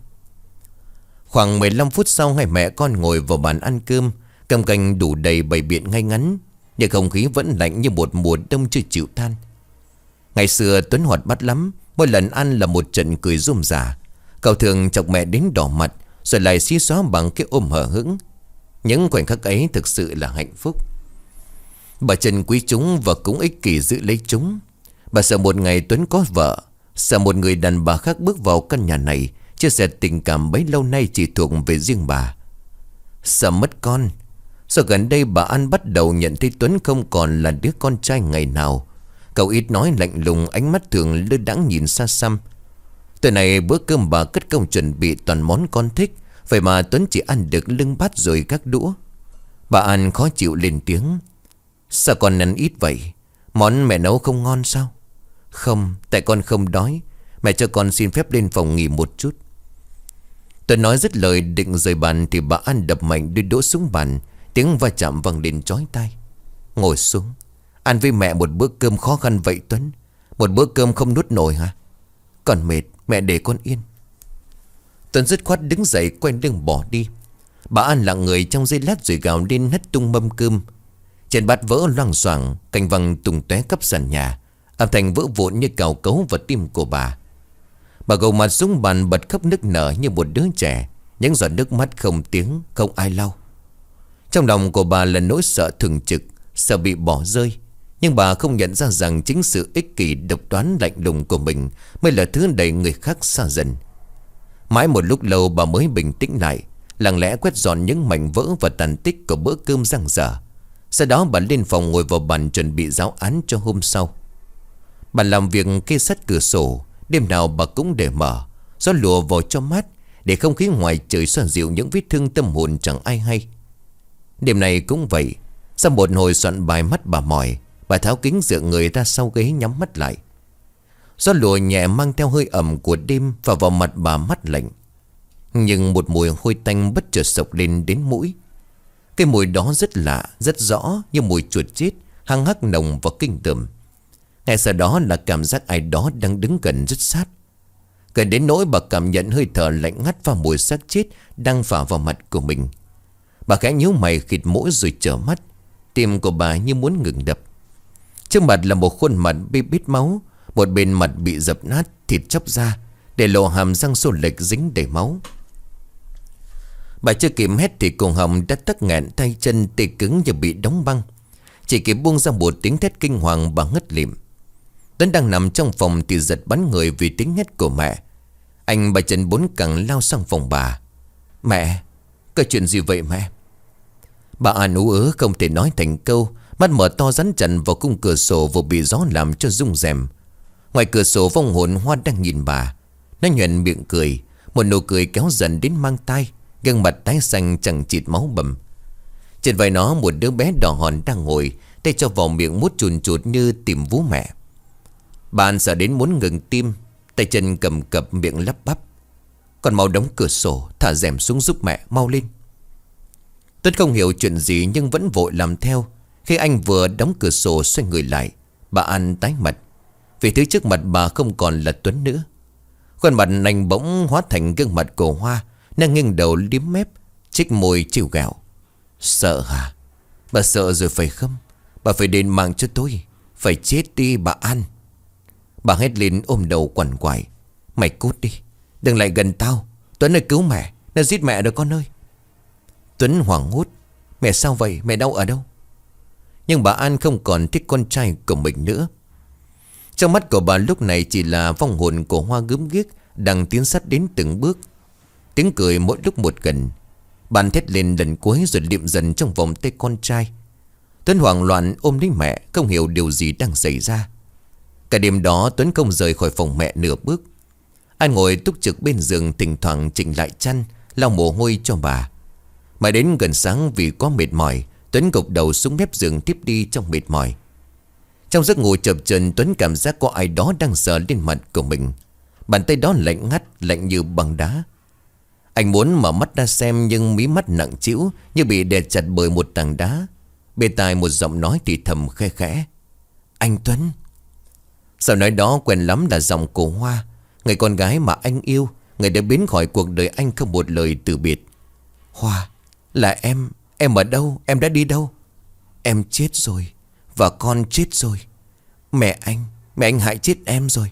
Khoảng 15 phút sau, hai mẹ con ngồi vào bàn ăn cơm. Cơm canh đủ đầy bày biện ngay ngắn, nhưng không khí vẫn lạnh như một mùa đông chưa chịu than. Ngày xưa Tuấn hoạt bát lắm. Mỗi lần ăn là một trận cười rôm rả. Cậu thường chọc mẹ đến đỏ mặt, rồi lại xí xóa bằng cái ôm hở hững. Những khoảnh khắc ấy thực sự là hạnh phúc. Bà trân quý chúng và cũng ích kỷ giữ lấy chúng. Bà sợ một ngày Tuấn có vợ, sợ một người đàn bà khác bước vào căn nhà này, chia sẻ tình cảm bấy lâu nay chỉ thuộc về riêng bà. Sợ mất con. Sau gần đây bà An bắt đầu nhận thấy Tuấn không còn là đứa con trai ngày nào. Cậu ít nói, lạnh lùng, ánh mắt thường lơ đãng nhìn xa xăm. Tuần này bữa cơm bà cất công chuẩn bị toàn món con thích, vậy mà Tuấn chỉ ăn được lưng bát rồi gác đũa. Bà An khó chịu lên tiếng. Sao con ăn ít vậy? Món mẹ nấu không ngon sao? Không, tại con không đói. Mẹ cho con xin phép lên phòng nghỉ một chút. Tuấn nói dứt lời định rời bàn thì bà An đập mạnh đôi đũa xuống bàn. Tiếng va chạm vang lên chói tai. Ngồi xuống, ăn với mẹ một bữa cơm khó khăn vậy Tuấn. Một bữa cơm không nuốt nổi hả? Còn mệt, mẹ để con yên. Tuấn dứt khoát đứng dậy, quay lưng bỏ đi. Bà An lặng người trong giây lát rồi gào lên hất tung mâm cơm. Trên bát vỡ loang xoảng, cành văng tung tóe khắp sàn nhà. Âm thanh vỡ vụn như cào cấu vào tim của bà. Bà gục mặt xuống bàn bật khóc nức nở như một đứa trẻ. Những giọt nước mắt không tiếng, không ai lau. Trong lòng của bà là nỗi sợ thường trực, sợ bị bỏ rơi. Nhưng bà không nhận ra rằng chính sự ích kỷ độc đoán lạnh lùng của mình mới là thứ đẩy người khác xa dần. Mãi một lúc lâu bà mới bình tĩnh lại, lặng lẽ quét dọn những mảnh vỡ và tàn tích của bữa cơm dang dở. Sau đó bà lên phòng ngồi vào bàn chuẩn bị giáo án cho hôm sau. Bà làm việc kê sát cửa sổ, đêm nào bà cũng để mở, gió lùa vào cho mát, để không khí ngoài trời xoa dịu những vết thương tâm hồn chẳng ai hay. Đêm này cũng vậy. Sau một hồi soạn bài mắt bà mỏi, bà tháo kính dựa người ra sau ghế nhắm mắt lại. Gió lùa nhẹ mang theo hơi ẩm của đêm phả vào mặt bà mát lạnh. Nhưng một mùi hôi tanh bất chợt sộc lên đến mũi. Cái mùi đó rất lạ, rất rõ, như mùi chuột chết, hăng hắc nồng và kinh tởm. Ngay sau đó là cảm giác ai đó đang đứng gần rất sát. Gần đến nỗi bà cảm nhận hơi thở lạnh ngắt và mùi xác chết đang phả vào mặt của mình. Bà khẽ nhíu mày khịt mũi rồi trở mắt. Tim của bà như muốn ngừng đập. Trước mặt là một khuôn mặt bê bít máu. Một bên mặt bị dập nát, thịt chóc ra, để lộ hàm răng xô lệch dính đầy máu. Bà chưa kịp hét thì cổ họng đã tắc nghẹn, tay chân tê cứng như bị đóng băng. Chỉ kịp buông ra một tiếng thét kinh hoàng bà ngất lịm. Tuấn đang nằm trong phòng thì giật bắn người vì tiếng hét của mẹ. Anh bà chân bốn cẳng lao sang phòng bà. Mẹ, có chuyện gì vậy mẹ? Bà An ú ớ không thể nói thành câu. Mắt mở to rắn chặt vào khung cửa sổ vừa bị gió làm cho rung rèm. Ngoài cửa sổ vong hồn Hoa đang nhìn bà. Nó nhoẻn miệng cười, một nụ cười kéo dần đến mang tai. Gương mặt tái xanh chẳng chịt máu bầm. Trên vai nó một đứa bé đỏ hòn đang ngồi, tay cho vào miệng mút chùn chụt như tìm vú mẹ. Bà An sợ đến muốn ngừng tim, tay chân cầm cập miệng lắp bắp. Con mau đóng cửa sổ, thả rèm xuống giúp mẹ, mau lên. Tuấn không hiểu chuyện gì nhưng vẫn vội làm theo. Khi anh vừa đóng cửa sổ xoay người lại, bà An tái mặt. Vì thứ trước mặt bà không còn là Tuấn nữa. Khuôn mặt anh bỗng hóa thành gương mặt của Hoa. Nàng nghiêng đầu liếm mép, chích môi chịu gạo. Sợ hả? Bà sợ rồi phải không? Bà phải đền mạng cho tôi. Phải chết đi bà An. Bà hét lên ôm đầu quằn quại. Mày cút đi, đừng lại gần tao. Tuấn ơi cứu mẹ, nó giết mẹ rồi con ơi. Tuấn hoảng hốt. Mẹ sao vậy, mẹ đau ở đâu? Nhưng bà An không còn thích con trai của mình nữa. Trong mắt của bà lúc này chỉ là vong hồn của Hoa gớm ghiếc đang tiến sát đến từng bước. Tiếng cười mỗi lúc một gần. Bàn thét lên lần cuối rồi liệm dần trong vòng tay con trai. Tuấn hoảng loạn ôm lấy mẹ, không hiểu điều gì đang xảy ra. Cả đêm đó Tuấn không rời khỏi phòng mẹ nửa bước. Anh ngồi túc trực bên giường, thỉnh thoảng chỉnh lại chăn, lau mồ hôi cho bà. Mà đến gần sáng vì quá mệt mỏi, Tuấn gục đầu xuống mép giường tiếp đi trong mệt mỏi. Trong giấc ngủ chập chờn, Tuấn cảm giác có ai đó đang sờ lên mặt của mình. Bàn tay đó lạnh ngắt, lạnh như băng đá. Anh muốn mở mắt ra xem nhưng mí mắt nặng trĩu như bị đè chặt bởi một tảng đá. Bên tai một giọng nói thì thầm khe khẽ. Anh Tuấn. Sau nói đó quen lắm là giọng của Hoa, người con gái mà anh yêu, người đã biến khỏi cuộc đời anh không một lời từ biệt. Hoa, là em ở đâu, em đã đi đâu? Em chết rồi, và con chết rồi. Mẹ anh hại chết em rồi.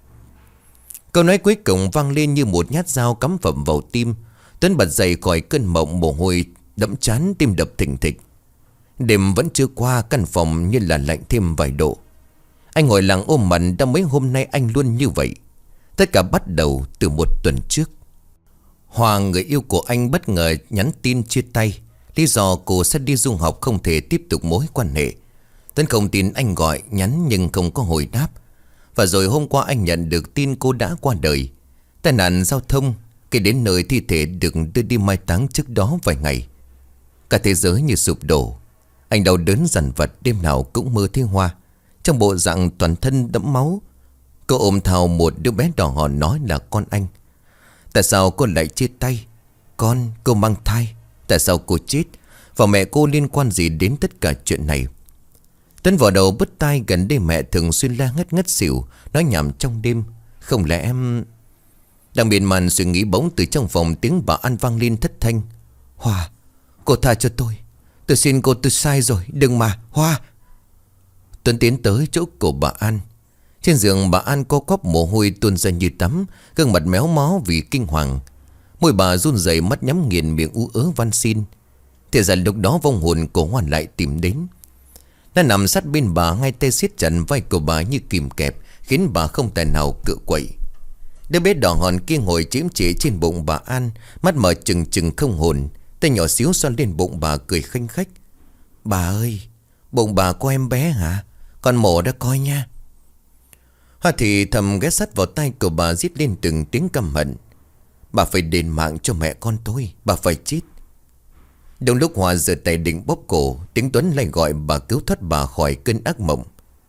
Câu nói cuối cùng vang lên như một nhát dao cắm phập vào tim. Tuấn bật dậy khỏi cơn mộng, mồ hôi đẫm trán, tim đập thình thịch. Đêm vẫn chưa qua, căn phòng như là lạnh thêm vài độ. Anh ngồi lặng ôm mặt, đã mấy hôm nay anh luôn như vậy. Tất cả bắt đầu từ một tuần trước. Hoa, người yêu của anh, bất ngờ nhắn tin chia tay. Lý do cô sẽ đi du học, không thể tiếp tục mối quan hệ. Tuấn không tin anh gọi nhắn nhưng không có hồi đáp. Và rồi hôm qua anh nhận được tin cô đã qua đời. Tai nạn giao thông, khi đến nơi thi thể được đưa đi mai táng trước đó vài ngày. Cả thế giới như sụp đổ. Anh đau đớn dằn vặt, đêm nào cũng mơ thấy Hoa trong bộ dạng toàn thân đẫm máu. Cô ôm thào một đứa bé đỏ hòn, nói là con anh. Tại sao cô lại chia tay? Cô mang thai. Tại sao cô chết? Và mẹ cô liên quan gì đến tất cả chuyện này? Tuấn vào đầu bứt tai, gần đây mẹ thường xuyên la ngất ngất xỉu, nói nhảm trong đêm. Không lẽ em... Đang miên man suy nghĩ, bỗng từ trong phòng tiếng bà An vang lên thất thanh. Hoa, cô tha cho tôi. Tôi xin cô, tôi sai rồi, đừng mà, Hoa. Tuấn tiến tới chỗ của bà An. Trên giường bà An co quắp, mồ hôi tuôn ra như tắm, gương mặt méo mó vì kinh hoàng. Môi bà run rẩy, mắt nhắm nghiền, miệng ú ớ van xin. Thì ra lúc đó vong hồn của Hoa lại tìm đến. Nó nằm sát bên bà, ngay tay siết chặt vai của bà như kìm kẹp, khiến bà không tài nào cựa quậy. Đứa bé đỏ hòn kia ngồi chiếm trễ trên bụng bà An, mắt mở trừng trừng không hồn. Tay nhỏ xíu xoa lên bụng bà, cười khanh khách. Bà ơi, bụng bà có em bé hả? Con mổ đã coi nha. Hoa thì thầm ghé sát vào tay của bà, rít lên từng tiếng căm hận. Bà phải đền mạng cho mẹ con tôi, bà phải chết. Đúng lúc Hoa giơ tay định bóp cổ, tiếng Tuấn lại gọi bà cứu thoát bà khỏi cơn ác mộng.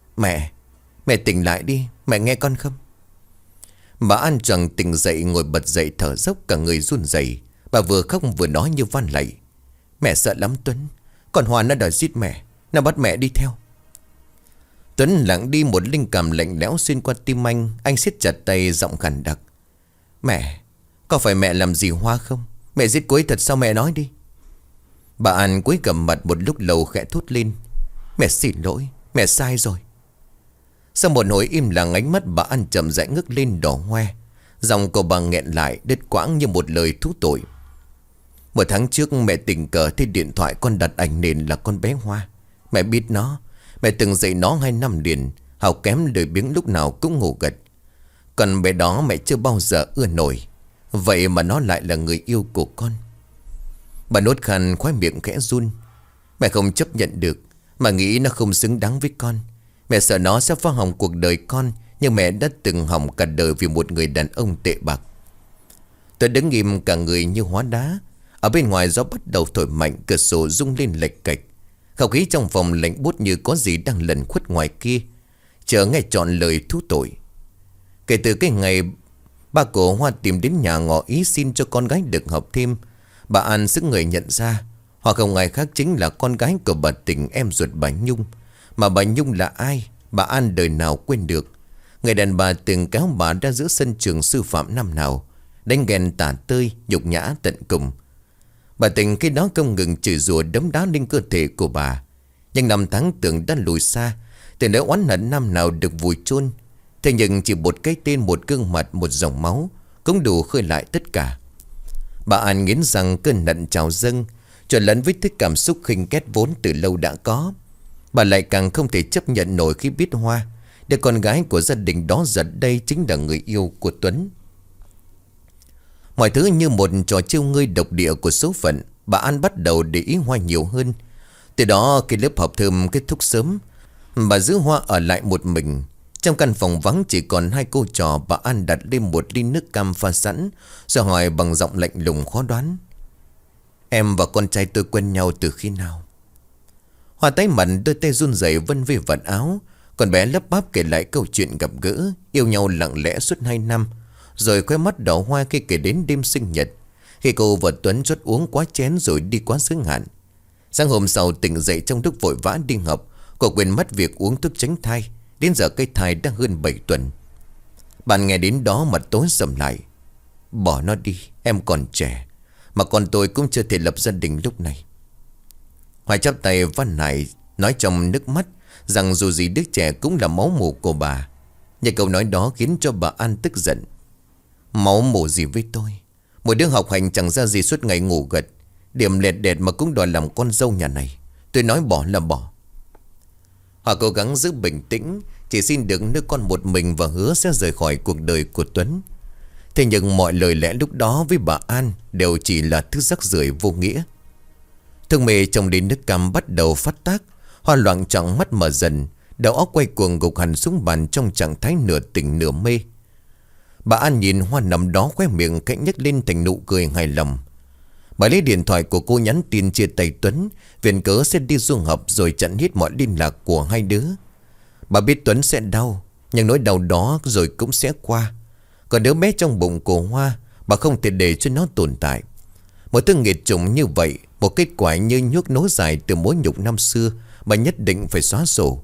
Mẹ tỉnh lại đi, mẹ nghe con không? Bà An choàng tỉnh dậy, ngồi bật dậy thở dốc, cả người run rẩy. Bà vừa khóc vừa nói như van lạy. Mẹ sợ lắm Tuấn, còn Hoa nó đòi giết mẹ, nó bắt mẹ đi theo. Tuấn lặng đi, một linh cảm lạnh lẽo xuyên qua tim anh. Anh siết chặt tay, giọng khàn đặc. Mẹ, có phải mẹ làm gì Hoa không? Mẹ giết cô ấy thật sao, mẹ nói đi. Bà An cúi gằm mặt một lúc lâu, khẽ thốt lên. Mẹ xin lỗi, mẹ sai rồi. Sau một hồi im lặng, ánh mắt bà An chậm rãi ngước lên đỏ hoe. Giọng của bà nghẹn lại, đứt quãng như một lời thú tội. Một tháng trước mẹ tình cờ thấy điện thoại con đặt ảnh nền là con bé Hoa. Mẹ biết nó, mẹ từng dạy nó 2 năm liền, học kém lười biếng, lúc nào cũng ngủ gật. Còn bé đó mẹ chưa bao giờ ưa nổi. Vậy mà nó lại là người yêu của con. Bà Nốt Khan khóe miệng khẽ run. Mẹ không chấp nhận được, mà nghĩ nó không xứng đáng với con. Mẹ sợ nó sẽ phá hỏng cuộc đời con, nhưng mẹ đã từng hỏng cả đời vì một người đàn ông tệ bạc. Tôi đứng im cả người như hóa đá. Ở bên ngoài gió bắt đầu thổi mạnh, cửa sổ rung lên lệch cạch. Không khí trong phòng lạnh buốt như có gì đang lẩn khuất ngoài kia, chờ nghe trọn lời thú tội. Kể từ cái ngày ba cổ Hoa tìm đến nhà ngỏ ý xin cho con gái được học thêm, bà An sức người nhận ra hoặc không ai khác chính là con gái của bà Tình, em ruột bà Nhung. Mà bà Nhung là ai, bà An đời nào quên được. Người đàn bà từng kéo bà ra giữa sân trường sư phạm năm nào, đánh ghen tả tơi, nhục nhã tận cùng. Bà Tình khi đó không ngừng chửi rủa đấm đá lên cơ thể của bà. Nhưng năm tháng tưởng đã lùi xa, từ nỗi oán hận năm nào được vùi chôn. Thế nhưng chỉ một cái tên, một gương mặt, một dòng máu cũng đủ khơi lại tất cả. Bà An nghiến rằng cơn hận trào dâng, trộn lẫn với thích cảm xúc khinh ghét vốn từ lâu đã có. Bà lại càng không thể chấp nhận nổi khi biết Hoa, đứa con gái của gia đình đó giờ đây chính là người yêu của Tuấn. Mọi thứ như một trò trêu ngươi độc địa của số phận. Bà An bắt đầu để ý Hoa nhiều hơn. Từ đó khi lớp học thơm kết thúc sớm, bà giữ Hoa ở lại một mình. Trong căn phòng vắng chỉ còn hai cô trò, bà An đặt lên một ly nước cam pha sẵn, rồi hỏi bằng giọng lạnh lùng khó đoán: Em và con trai tôi quen nhau từ khi nào? Hoa tái mặt, đôi tay run rẩy vân về vạt áo. Con bé lắp bắp kể lại câu chuyện gặp gỡ, yêu nhau lặng lẽ suốt 2 năm. Rồi khóe mắt đỏ hoa khi kể đến đêm sinh nhật, khi cô và Tuấn rót uống quá chén rồi đi quá giới hạn. Sáng hôm sau tỉnh dậy trong lúc vội vã đi học, cô quên mất việc uống thuốc tránh thai. Đến giờ cây thai đã hơn 7 tuần. Bạn nghe đến đó mặt tối sầm lại. Bỏ nó đi, em còn trẻ, mà con tôi cũng chưa thể lập gia đình lúc này. Hoài chắp tay van nài, nói trong nước mắt rằng dù gì đứa trẻ cũng là máu mủ của bà. Nhưng câu nói đó khiến cho bà An tức giận. Máu mủ gì với tôi? Một đứa học hành chẳng ra gì, suốt ngày ngủ gật, điểm lẹt đẹt mà cũng đòi làm con dâu nhà này. Tôi nói bỏ là bỏ. Họ cố gắng giữ bình tĩnh, chỉ xin được nuôi con một mình và hứa sẽ rời khỏi cuộc đời của Tuấn. Thế nhưng mọi lời lẽ lúc đó với bà An đều chỉ là thứ rắc rưởi vô nghĩa. Thương mê trong ly nước cam bắt đầu phát tác. Hoa loạn trọng mắt mở dần, đầu óc quay cuồng gục hẳn xuống bàn trong trạng thái nửa tỉnh nửa mê. Bà An nhìn Hoa nằm đó, khóe miệng khẽ nhếch lên thành nụ cười hài lòng. Bà lấy điện thoại của cô nhắn tin chia tay Tuấn, viện cớ sẽ đi du học rồi chặn hết mọi liên lạc của hai đứa. Bà biết Tuấn sẽ đau, nhưng nỗi đau đó rồi cũng sẽ qua. Còn đứa bé trong bụng của Hoa, bà không thể để cho nó tồn tại. Một thứ nghiệt chủng như vậy, một kết quả như nhuốc nối dài từ mối nhục năm xưa, bà nhất định phải xóa sổ.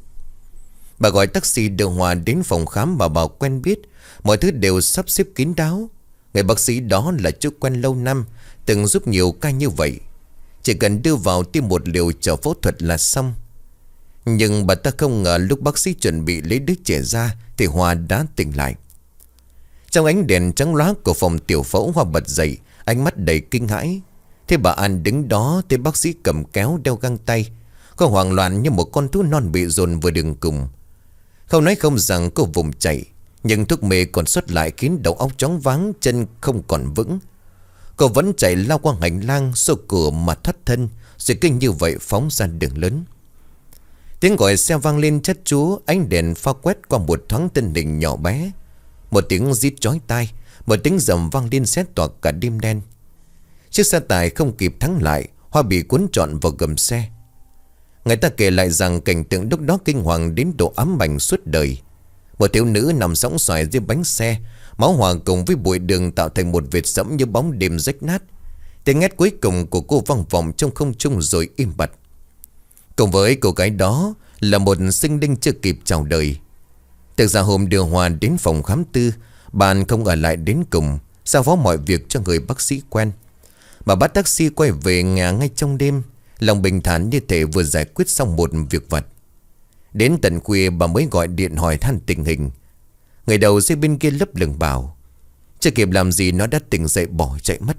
Bà gọi taxi đưa Hoa đến phòng khám bà bảo quen biết. Mọi thứ đều sắp xếp kín đáo. Người bác sĩ đó là chú quen lâu năm, từng giúp nhiều ca như vậy. Chỉ cần đưa vào tiêm một liều chờ phẫu thuật là xong. Nhưng bà ta không ngờ lúc bác sĩ chuẩn bị lấy đứa trẻ ra thì Hoa đã tỉnh lại. Trong ánh đèn trắng lóa của phòng tiểu phẫu, Hoa bật dậy, ánh mắt đầy kinh hãi. Thế bà An đứng đó, thấy bác sĩ cầm kéo đeo găng tay. Cô hoảng loạn như một con thú non bị dồn vào đường cùng. Không nói không rằng cô vùng chạy, nhưng thuốc mê còn sót lại khiến đầu óc choáng váng, chân không còn vững. Cô vẫn chạy lao qua hành lang, xô cửa mà thoát thân, rồi kinh như vậy phóng ra đường lớn. Tiếng gọi xe vang lên chát chúa, ánh đèn pha quét qua một thoáng thân hình nhỏ bé. Một tiếng rít chói tai, một tiếng rầm vang lên xé toạc cả đêm đen. Chiếc xe tải không kịp thắng lại, Hoa bị cuốn trọn vào gầm xe. Người ta kể lại rằng cảnh tượng lúc đó kinh hoàng đến độ ám ảnh suốt đời. Một thiếu nữ nằm sõng xoài dưới bánh xe, máu hòa cùng với bụi đường tạo thành một vệt sẫm như bóng đêm rách nát. Tiếng hét cuối cùng của cô vang vọng trong không trung rồi im bặt. Cùng với cô gái đó là một sinh linh chưa kịp chào đời. Thực ra hôm đưa Hoa đến phòng khám tư, bạn không ở lại đến cùng, giao phó mọi việc cho người bác sĩ quen. Bà bắt taxi quay về nhà ngay trong đêm, lòng bình thản như thể vừa giải quyết xong một việc vặt. Đến tận khuya bà mới gọi điện hỏi han tình hình. Người đầu dây bên kia lấp lửng bảo chưa kịp làm gì nó đã tỉnh dậy bỏ chạy mất.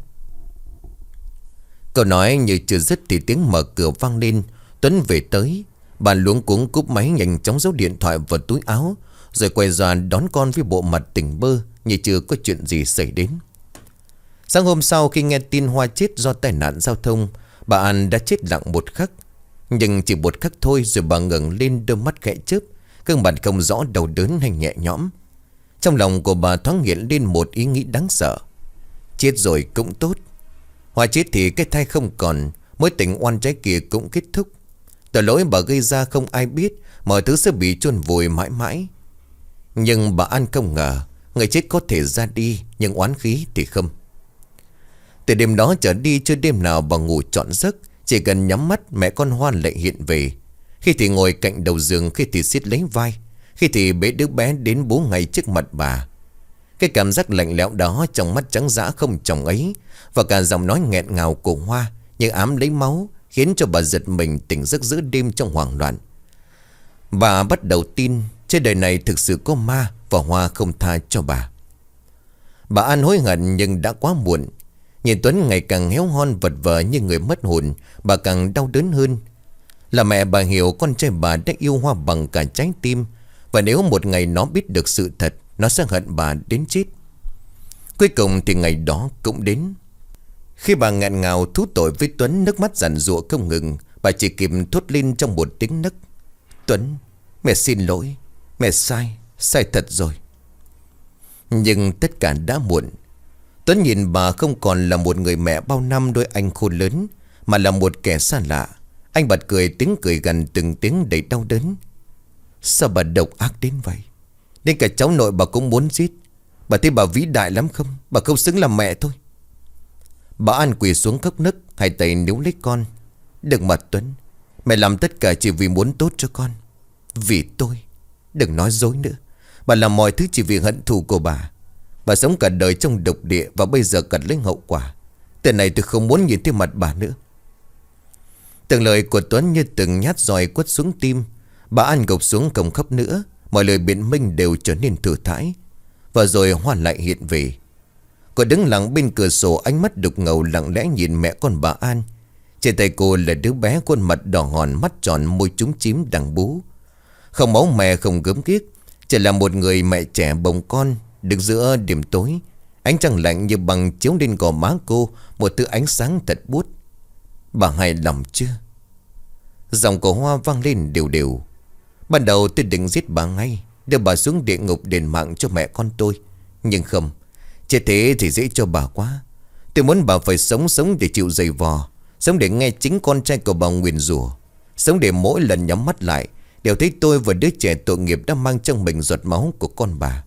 Câu nói như chưa dứt thì tiếng mở cửa vang lên. Tuấn về tới. Bà luống cuống cúp máy, nhanh chóng giấu điện thoại vào túi áo, rồi quay ra đón con với bộ mặt tỉnh bơ như chưa có chuyện gì xảy đến. Sáng hôm sau khi nghe tin Hoa chết do tai nạn giao thông, bà An đã chết lặng một khắc. Nhưng chỉ một khắc thôi rồi bà ngẩng lên, đôi mắt khẽ chớp, gương mặt không rõ đau đớn hay nhẹ nhõm. Trong lòng của bà thoáng hiện lên một ý nghĩ đáng sợ. Chết rồi cũng tốt. Hoa chết thì cái thai không còn, mối tình oan trái kia cũng kết thúc. Tội lỗi bà gây ra không ai biết, mọi thứ sẽ bị chôn vùi mãi mãi. Nhưng bà An không ngờ người chết có thể ra đi, nhưng oán khí thì không. Từ đêm đó trở đi, chưa đêm nào bà ngủ trọn giấc. Chỉ cần nhắm mắt, mẹ con Hoa lại hiện về. Khi thì ngồi cạnh đầu giường, khi thì siết lấy vai, khi thì bế đứa bé đến bú ngay trước mặt bà. Cái cảm giác lạnh lẽo đó trong mắt trắng dã không chồng ấy, và cả giọng nói nghẹn ngào của Hoa như ám lấy máu, khiến cho bà giật mình tỉnh giấc giữa đêm trong hoảng loạn. Bà bắt đầu tin trên đời này thực sự có ma, và Hoa không tha cho bà. Bà An hối hận nhưng đã quá muộn. Nhìn Tuấn ngày càng héo hon vật vờ như người mất hồn, bà càng đau đớn hơn. Là mẹ, bà hiểu con trai bà đã yêu Hoa bằng cả trái tim, và nếu một ngày nó biết được sự thật, nó sẽ hận bà đến chết. Cuối cùng thì ngày đó cũng đến. Khi bà nghẹn ngào thú tội với Tuấn, nước mắt giàn giụa không ngừng, bà chỉ kịp thốt lên trong một tiếng nấc: Tuấn, mẹ xin lỗi, mẹ sai thật rồi. Nhưng tất cả đã muộn. Tuấn nhìn bà không còn là một người mẹ bao năm đôi anh khôn lớn, mà là một kẻ xa lạ. Anh bật cười, tiếng cười gần từng tiếng đầy đau đớn. Sao bà độc ác đến vậy? Đến cả cháu nội bà cũng muốn giết. Bà thấy bà vĩ đại lắm không? Bà không xứng làm mẹ thôi. Bà An quỳ xuống khóc nức, hai tay níu lấy con. Đừng mà Tuấn, mẹ làm tất cả chỉ vì muốn tốt cho con. Vì tôi. Đừng nói dối nữa. Bà làm mọi thứ chỉ vì hận thù của bà. Bà sống cả đời trong độc địa, và bây giờ cần lấy hậu quả. Từ này tôi không muốn nhìn thấy mặt bà nữa. Từng lời của Tuấn như từng nhát roi quất xuống tim. Bà An gục xuống không khóc nữa. Mọi lời biện minh đều trở nên thừa thãi. Và rồi Hoa lại hiện về. Cô đứng lặng bên cửa sổ, ánh mắt đục ngầu lặng lẽ nhìn mẹ con bà An. Trên tay cô là đứa bé khuôn mặt đỏ hòn, mắt tròn, môi trúng chím đang bú. Không máu mè không gớm ghiếc, chỉ là một người mẹ trẻ bồng con đứng giữa đêm tối. Ánh trăng lạnh như băng chiếu lên gò má cô, một thứ ánh sáng thật buốt. Bà hài lòng chưa? Giọng của Hoa vang lên đều đều. Ban đầu tôi định giết bà ngay, đưa bà xuống địa ngục đền mạng cho mẹ con tôi. Nhưng không, chết thế thì dễ cho bà quá. Tôi muốn bà phải sống để chịu dày vò, sống để nghe chính con trai của bà nguyền rủa, sống để mỗi lần nhắm mắt lại đều thấy tôi và đứa trẻ tội nghiệp đã mang trong mình giọt máu của con bà.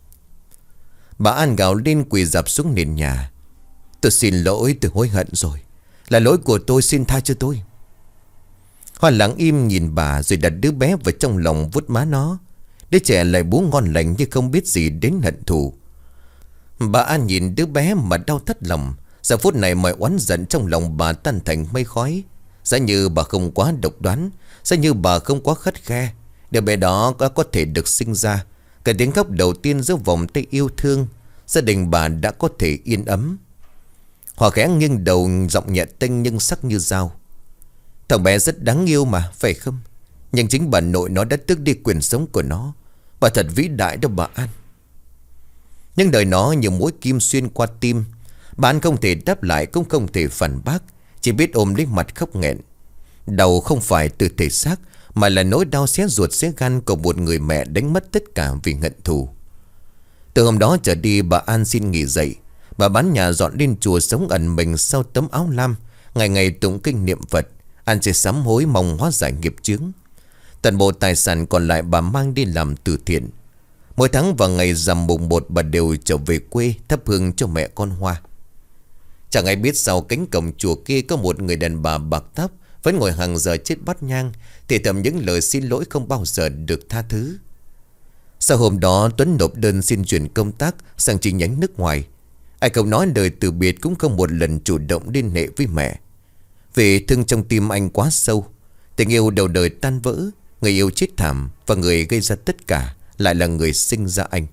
Bà An gào lên, quỳ rạp xuống nền nhà. Tôi xin lỗi, tôi hối hận rồi. Là lỗi của tôi, xin tha cho tôi. Hoa lặng im nhìn bà, rồi đặt đứa bé vào trong lòng vuốt má nó. Đứa trẻ lại bú ngon lành như không biết gì đến hận thù. Bà An nhìn đứa bé mà đau thắt lòng. Giờ phút này mọi oán giận trong lòng bà tan thành mây khói. Giá như bà không quá độc đoán, giá như bà không quá khắt khe, đứa bé đó có thể được sinh ra. Cái tiếng khóc đầu tiên giữa vòng tay yêu thương, gia đình bà đã có thể yên ấm. Hoa khẽ nghiêng đầu, giọng nhẹ tênh nhưng sắc như dao. Thằng bé rất đáng yêu mà, phải không? Nhưng chính bà nội nó đã tước đi quyền sống của nó. Bà thật vĩ đại đó bà An. Nhưng đời nó như mũi kim xuyên qua tim. Bà An không thể đáp lại, cũng không thể phản bác, chỉ biết ôm lấy mặt khóc nghẹn. Đau không phải từ thể xác, mà là nỗi đau xé ruột xé gan của một người mẹ đánh mất tất cả vì hận thù. Từ hôm đó trở đi, bà An xin nghỉ dậy. Bà bán nhà dọn lên chùa sống ẩn mình sau tấm áo lam, ngày ngày tụng kinh niệm Phật, ăn chơi sám hối mong hóa giải nghiệp chướng. Toàn bộ tài sản còn lại bà mang đi làm từ thiện. Mỗi tháng vào ngày rằm mùng 1, bà đều trở về quê thắp hương cho mẹ con Hoa. Chẳng ai biết sau cánh cổng chùa kia có một người đàn bà bạc tóc vẫn ngồi hàng giờ chết bát nhang, thì thầm những lời xin lỗi không bao giờ được tha thứ. Sau hôm đó, Tuấn nộp đơn xin chuyển công tác sang chi nhánh nước ngoài. Ai không nói lời từ biệt, cũng không một lần chủ động liên hệ với mẹ. Vì thương trong tim anh quá sâu. Tình yêu đầu đời tan vỡ, người yêu chết thảm, và người gây ra tất cả lại là người sinh ra anh.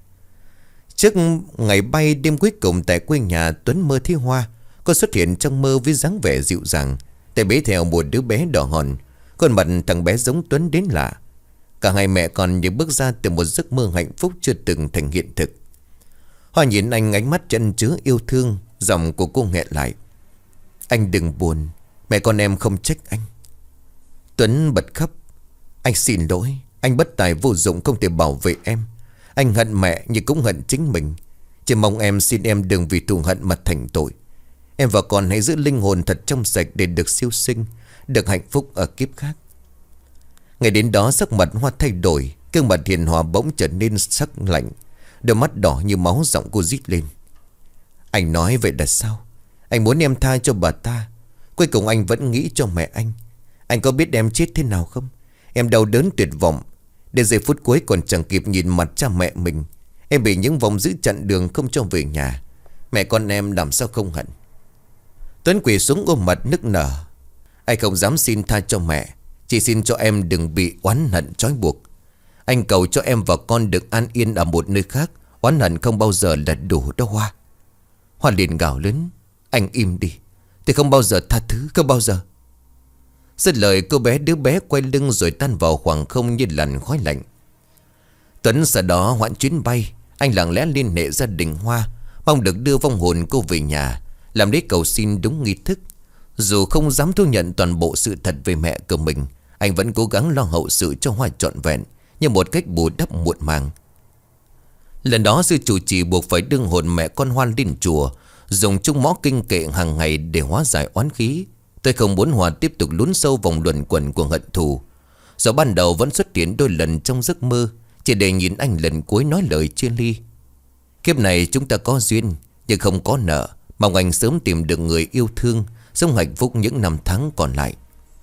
Trước ngày bay đêm cuối cùng tại quê nhà, Tuấn mơ thấy Hoa. Cô xuất hiện trong mơ với dáng vẻ dịu dàng, tay bế theo một đứa bé đỏ hòn. Khuôn mặt thằng bé giống Tuấn đến lạ. Cả hai mẹ con như bước ra từ một giấc mơ hạnh phúc chưa từng thành hiện thực. Hoa nhìn anh ánh mắt chân chứa yêu thương. Giọng của cô nghẹn lại. Anh đừng buồn, mẹ con em không trách anh. Tuấn bật khóc. Anh xin lỗi, anh bất tài vô dụng không thể bảo vệ em. Anh hận mẹ nhưng cũng hận chính mình. Chỉ mong em xin em đừng vì thù hận mà thành tội. Em và con hãy giữ linh hồn thật trong sạch để được siêu sinh, được hạnh phúc ở kiếp khác. Ngày đến đó sắc mặt Hoa thay đổi. Gương mặt hiền hòa bỗng trở nên sắc lạnh. Đôi mắt đỏ như máu, giọng cô rít lên. Anh nói vậy là sao? Anh muốn em tha cho bà ta. Cuối cùng anh vẫn nghĩ cho mẹ anh. Anh có biết em chết thế nào không? Em đau đớn tuyệt vọng. Đến giây phút cuối còn chẳng kịp nhìn mặt cha mẹ mình. Em bị những vòng giữ chặn đường không cho về nhà. Mẹ con em làm sao không hận. Tuấn quỳ xuống ôm mặt nức nở. Anh không dám xin tha cho mẹ, chỉ xin cho em đừng bị oán hận trói buộc. Anh cầu cho em và con được an yên ở một nơi khác. Oán hận không bao giờ là đủ đâu Hoa. Hoa liền gào lớn. Anh im đi, thì không bao giờ tha thứ, không bao giờ. Dứt lời cô bé đứa bé quay lưng rồi tan vào khoảng không như làn khói lạnh. Tuấn sau đó hoãn chuyến bay. Anh lặng lẽ liên hệ gia đình Hoa, mong được đưa vong hồn cô về nhà, làm lễ cầu xin đúng nghi thức. Dù không dám thu nhận toàn bộ sự thật về mẹ của mình, anh vẫn cố gắng lo hậu sự cho Hoa trọn vẹn, như một cách bù đắp muộn màng. Lần đó sư chủ trì buộc phải đưa hồn mẹ con Hoa lên chùa, dùng chung mõ kinh kệ hàng ngày để hóa giải oán khí. Tôi không muốn Hoa tiếp tục lún sâu vòng luẩn quẩn của hận thù. Dẫu ban đầu vẫn xuất hiện đôi lần trong giấc mơ, chỉ để nhìn anh lần cuối nói lời chia ly. Kiếp này chúng ta có duyên, nhưng không có nợ. Mong anh sớm tìm được người yêu thương, sống hạnh phúc những năm tháng còn lại.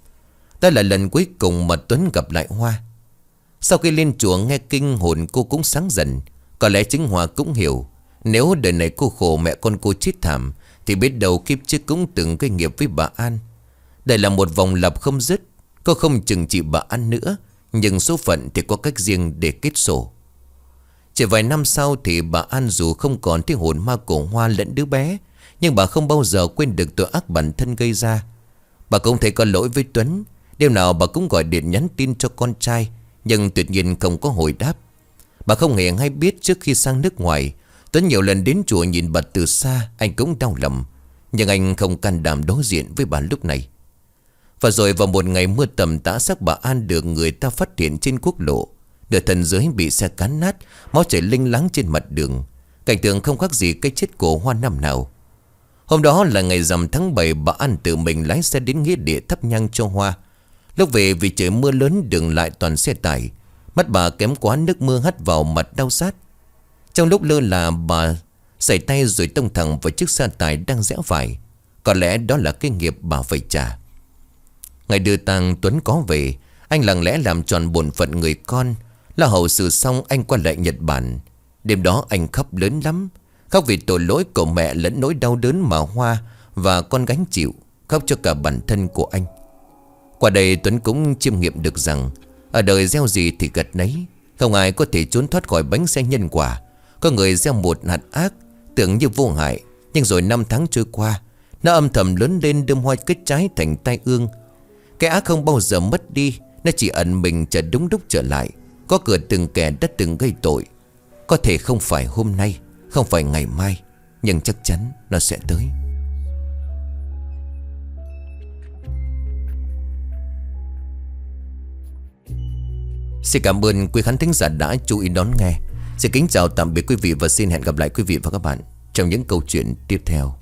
Đó là lần cuối cùng mà Tuấn gặp lại Hoa. Sau khi lên chùa nghe kinh, hồn cô cũng sáng dần. Có lẽ chính Hoa cũng hiểu, nếu đời này cô khổ mẹ con cô chết thảm, thì biết đâu kiếp trước cũng từng gây nghiệp với bà An. Đây là một vòng lặp không dứt. Cô không chừng trị bà An nữa, nhưng số phận thì có cách riêng để kết sổ. Chỉ vài năm sau thì bà An dù không còn thấy hồn ma của Hoa lẫn đứa bé, nhưng bà không bao giờ quên được tội ác bản thân gây ra. Bà cũng thấy có lỗi với Tuấn. Đêm nào bà cũng gọi điện nhắn tin cho con trai, nhưng tuyệt nhiên không có hồi đáp. Bà không hề hay biết trước khi sang nước ngoài, Tuấn nhiều lần đến chùa nhìn bà từ xa. Anh cũng đau lòng, nhưng anh không can đảm đối diện với bà lúc này. Và rồi vào một ngày mưa tầm tã, xác bà An được người ta phát hiện trên quốc lộ. Nửa thân dưới bị xe cán nát, máu chảy linh láng trên mặt đường. Cảnh tượng không khác gì cái chết của Hoa năm nào. Hôm đó là ngày rằm tháng 7, bà An tự mình lái xe đến nghĩa địa thắp nhang cho Hoa. Lúc về vì trời mưa lớn, đường lại toàn xe tải. Mắt bà kém quá, nước mưa hắt vào mặt đau rát. Trong lúc lơ là, bà giày tay rồi tông thẳng vào chiếc xe tải đang rẽ phải. Có lẽ đó là cái nghiệp bà phải trả. Ngày đưa tang Tuấn có về. Anh lặng lẽ làm tròn bổn phận người con. Lo hậu sự xong anh quay lại Nhật Bản. Đêm đó anh khóc lớn lắm. Khóc vì tội lỗi của mẹ lẫn nỗi đau đớn mà Hoa và con gánh chịu. Khóc cho cả bản thân của anh. Qua đây Tuấn cũng chiêm nghiệm được rằng ở đời gieo gì thì gặt nấy. Không ai có thể trốn thoát khỏi bánh xe nhân quả. Có người gieo một hạt ác tưởng như vô hại, nhưng rồi năm tháng trôi qua, nó âm thầm lớn lên, đơm hoa kết trái thành tai ương. Cái ác không bao giờ mất đi, nó chỉ ẩn mình chờ đúng lúc trở lại. Có cửa từng kẻ đã từng gây tội. Có thể không phải hôm nay, không phải ngày mai, nhưng chắc chắn nó sẽ tới. Xin cảm ơn quý khán thính giả đã chú ý đón nghe. Xin kính chào tạm biệt quý vị và xin hẹn gặp lại quý vị và các bạn trong những câu chuyện tiếp theo.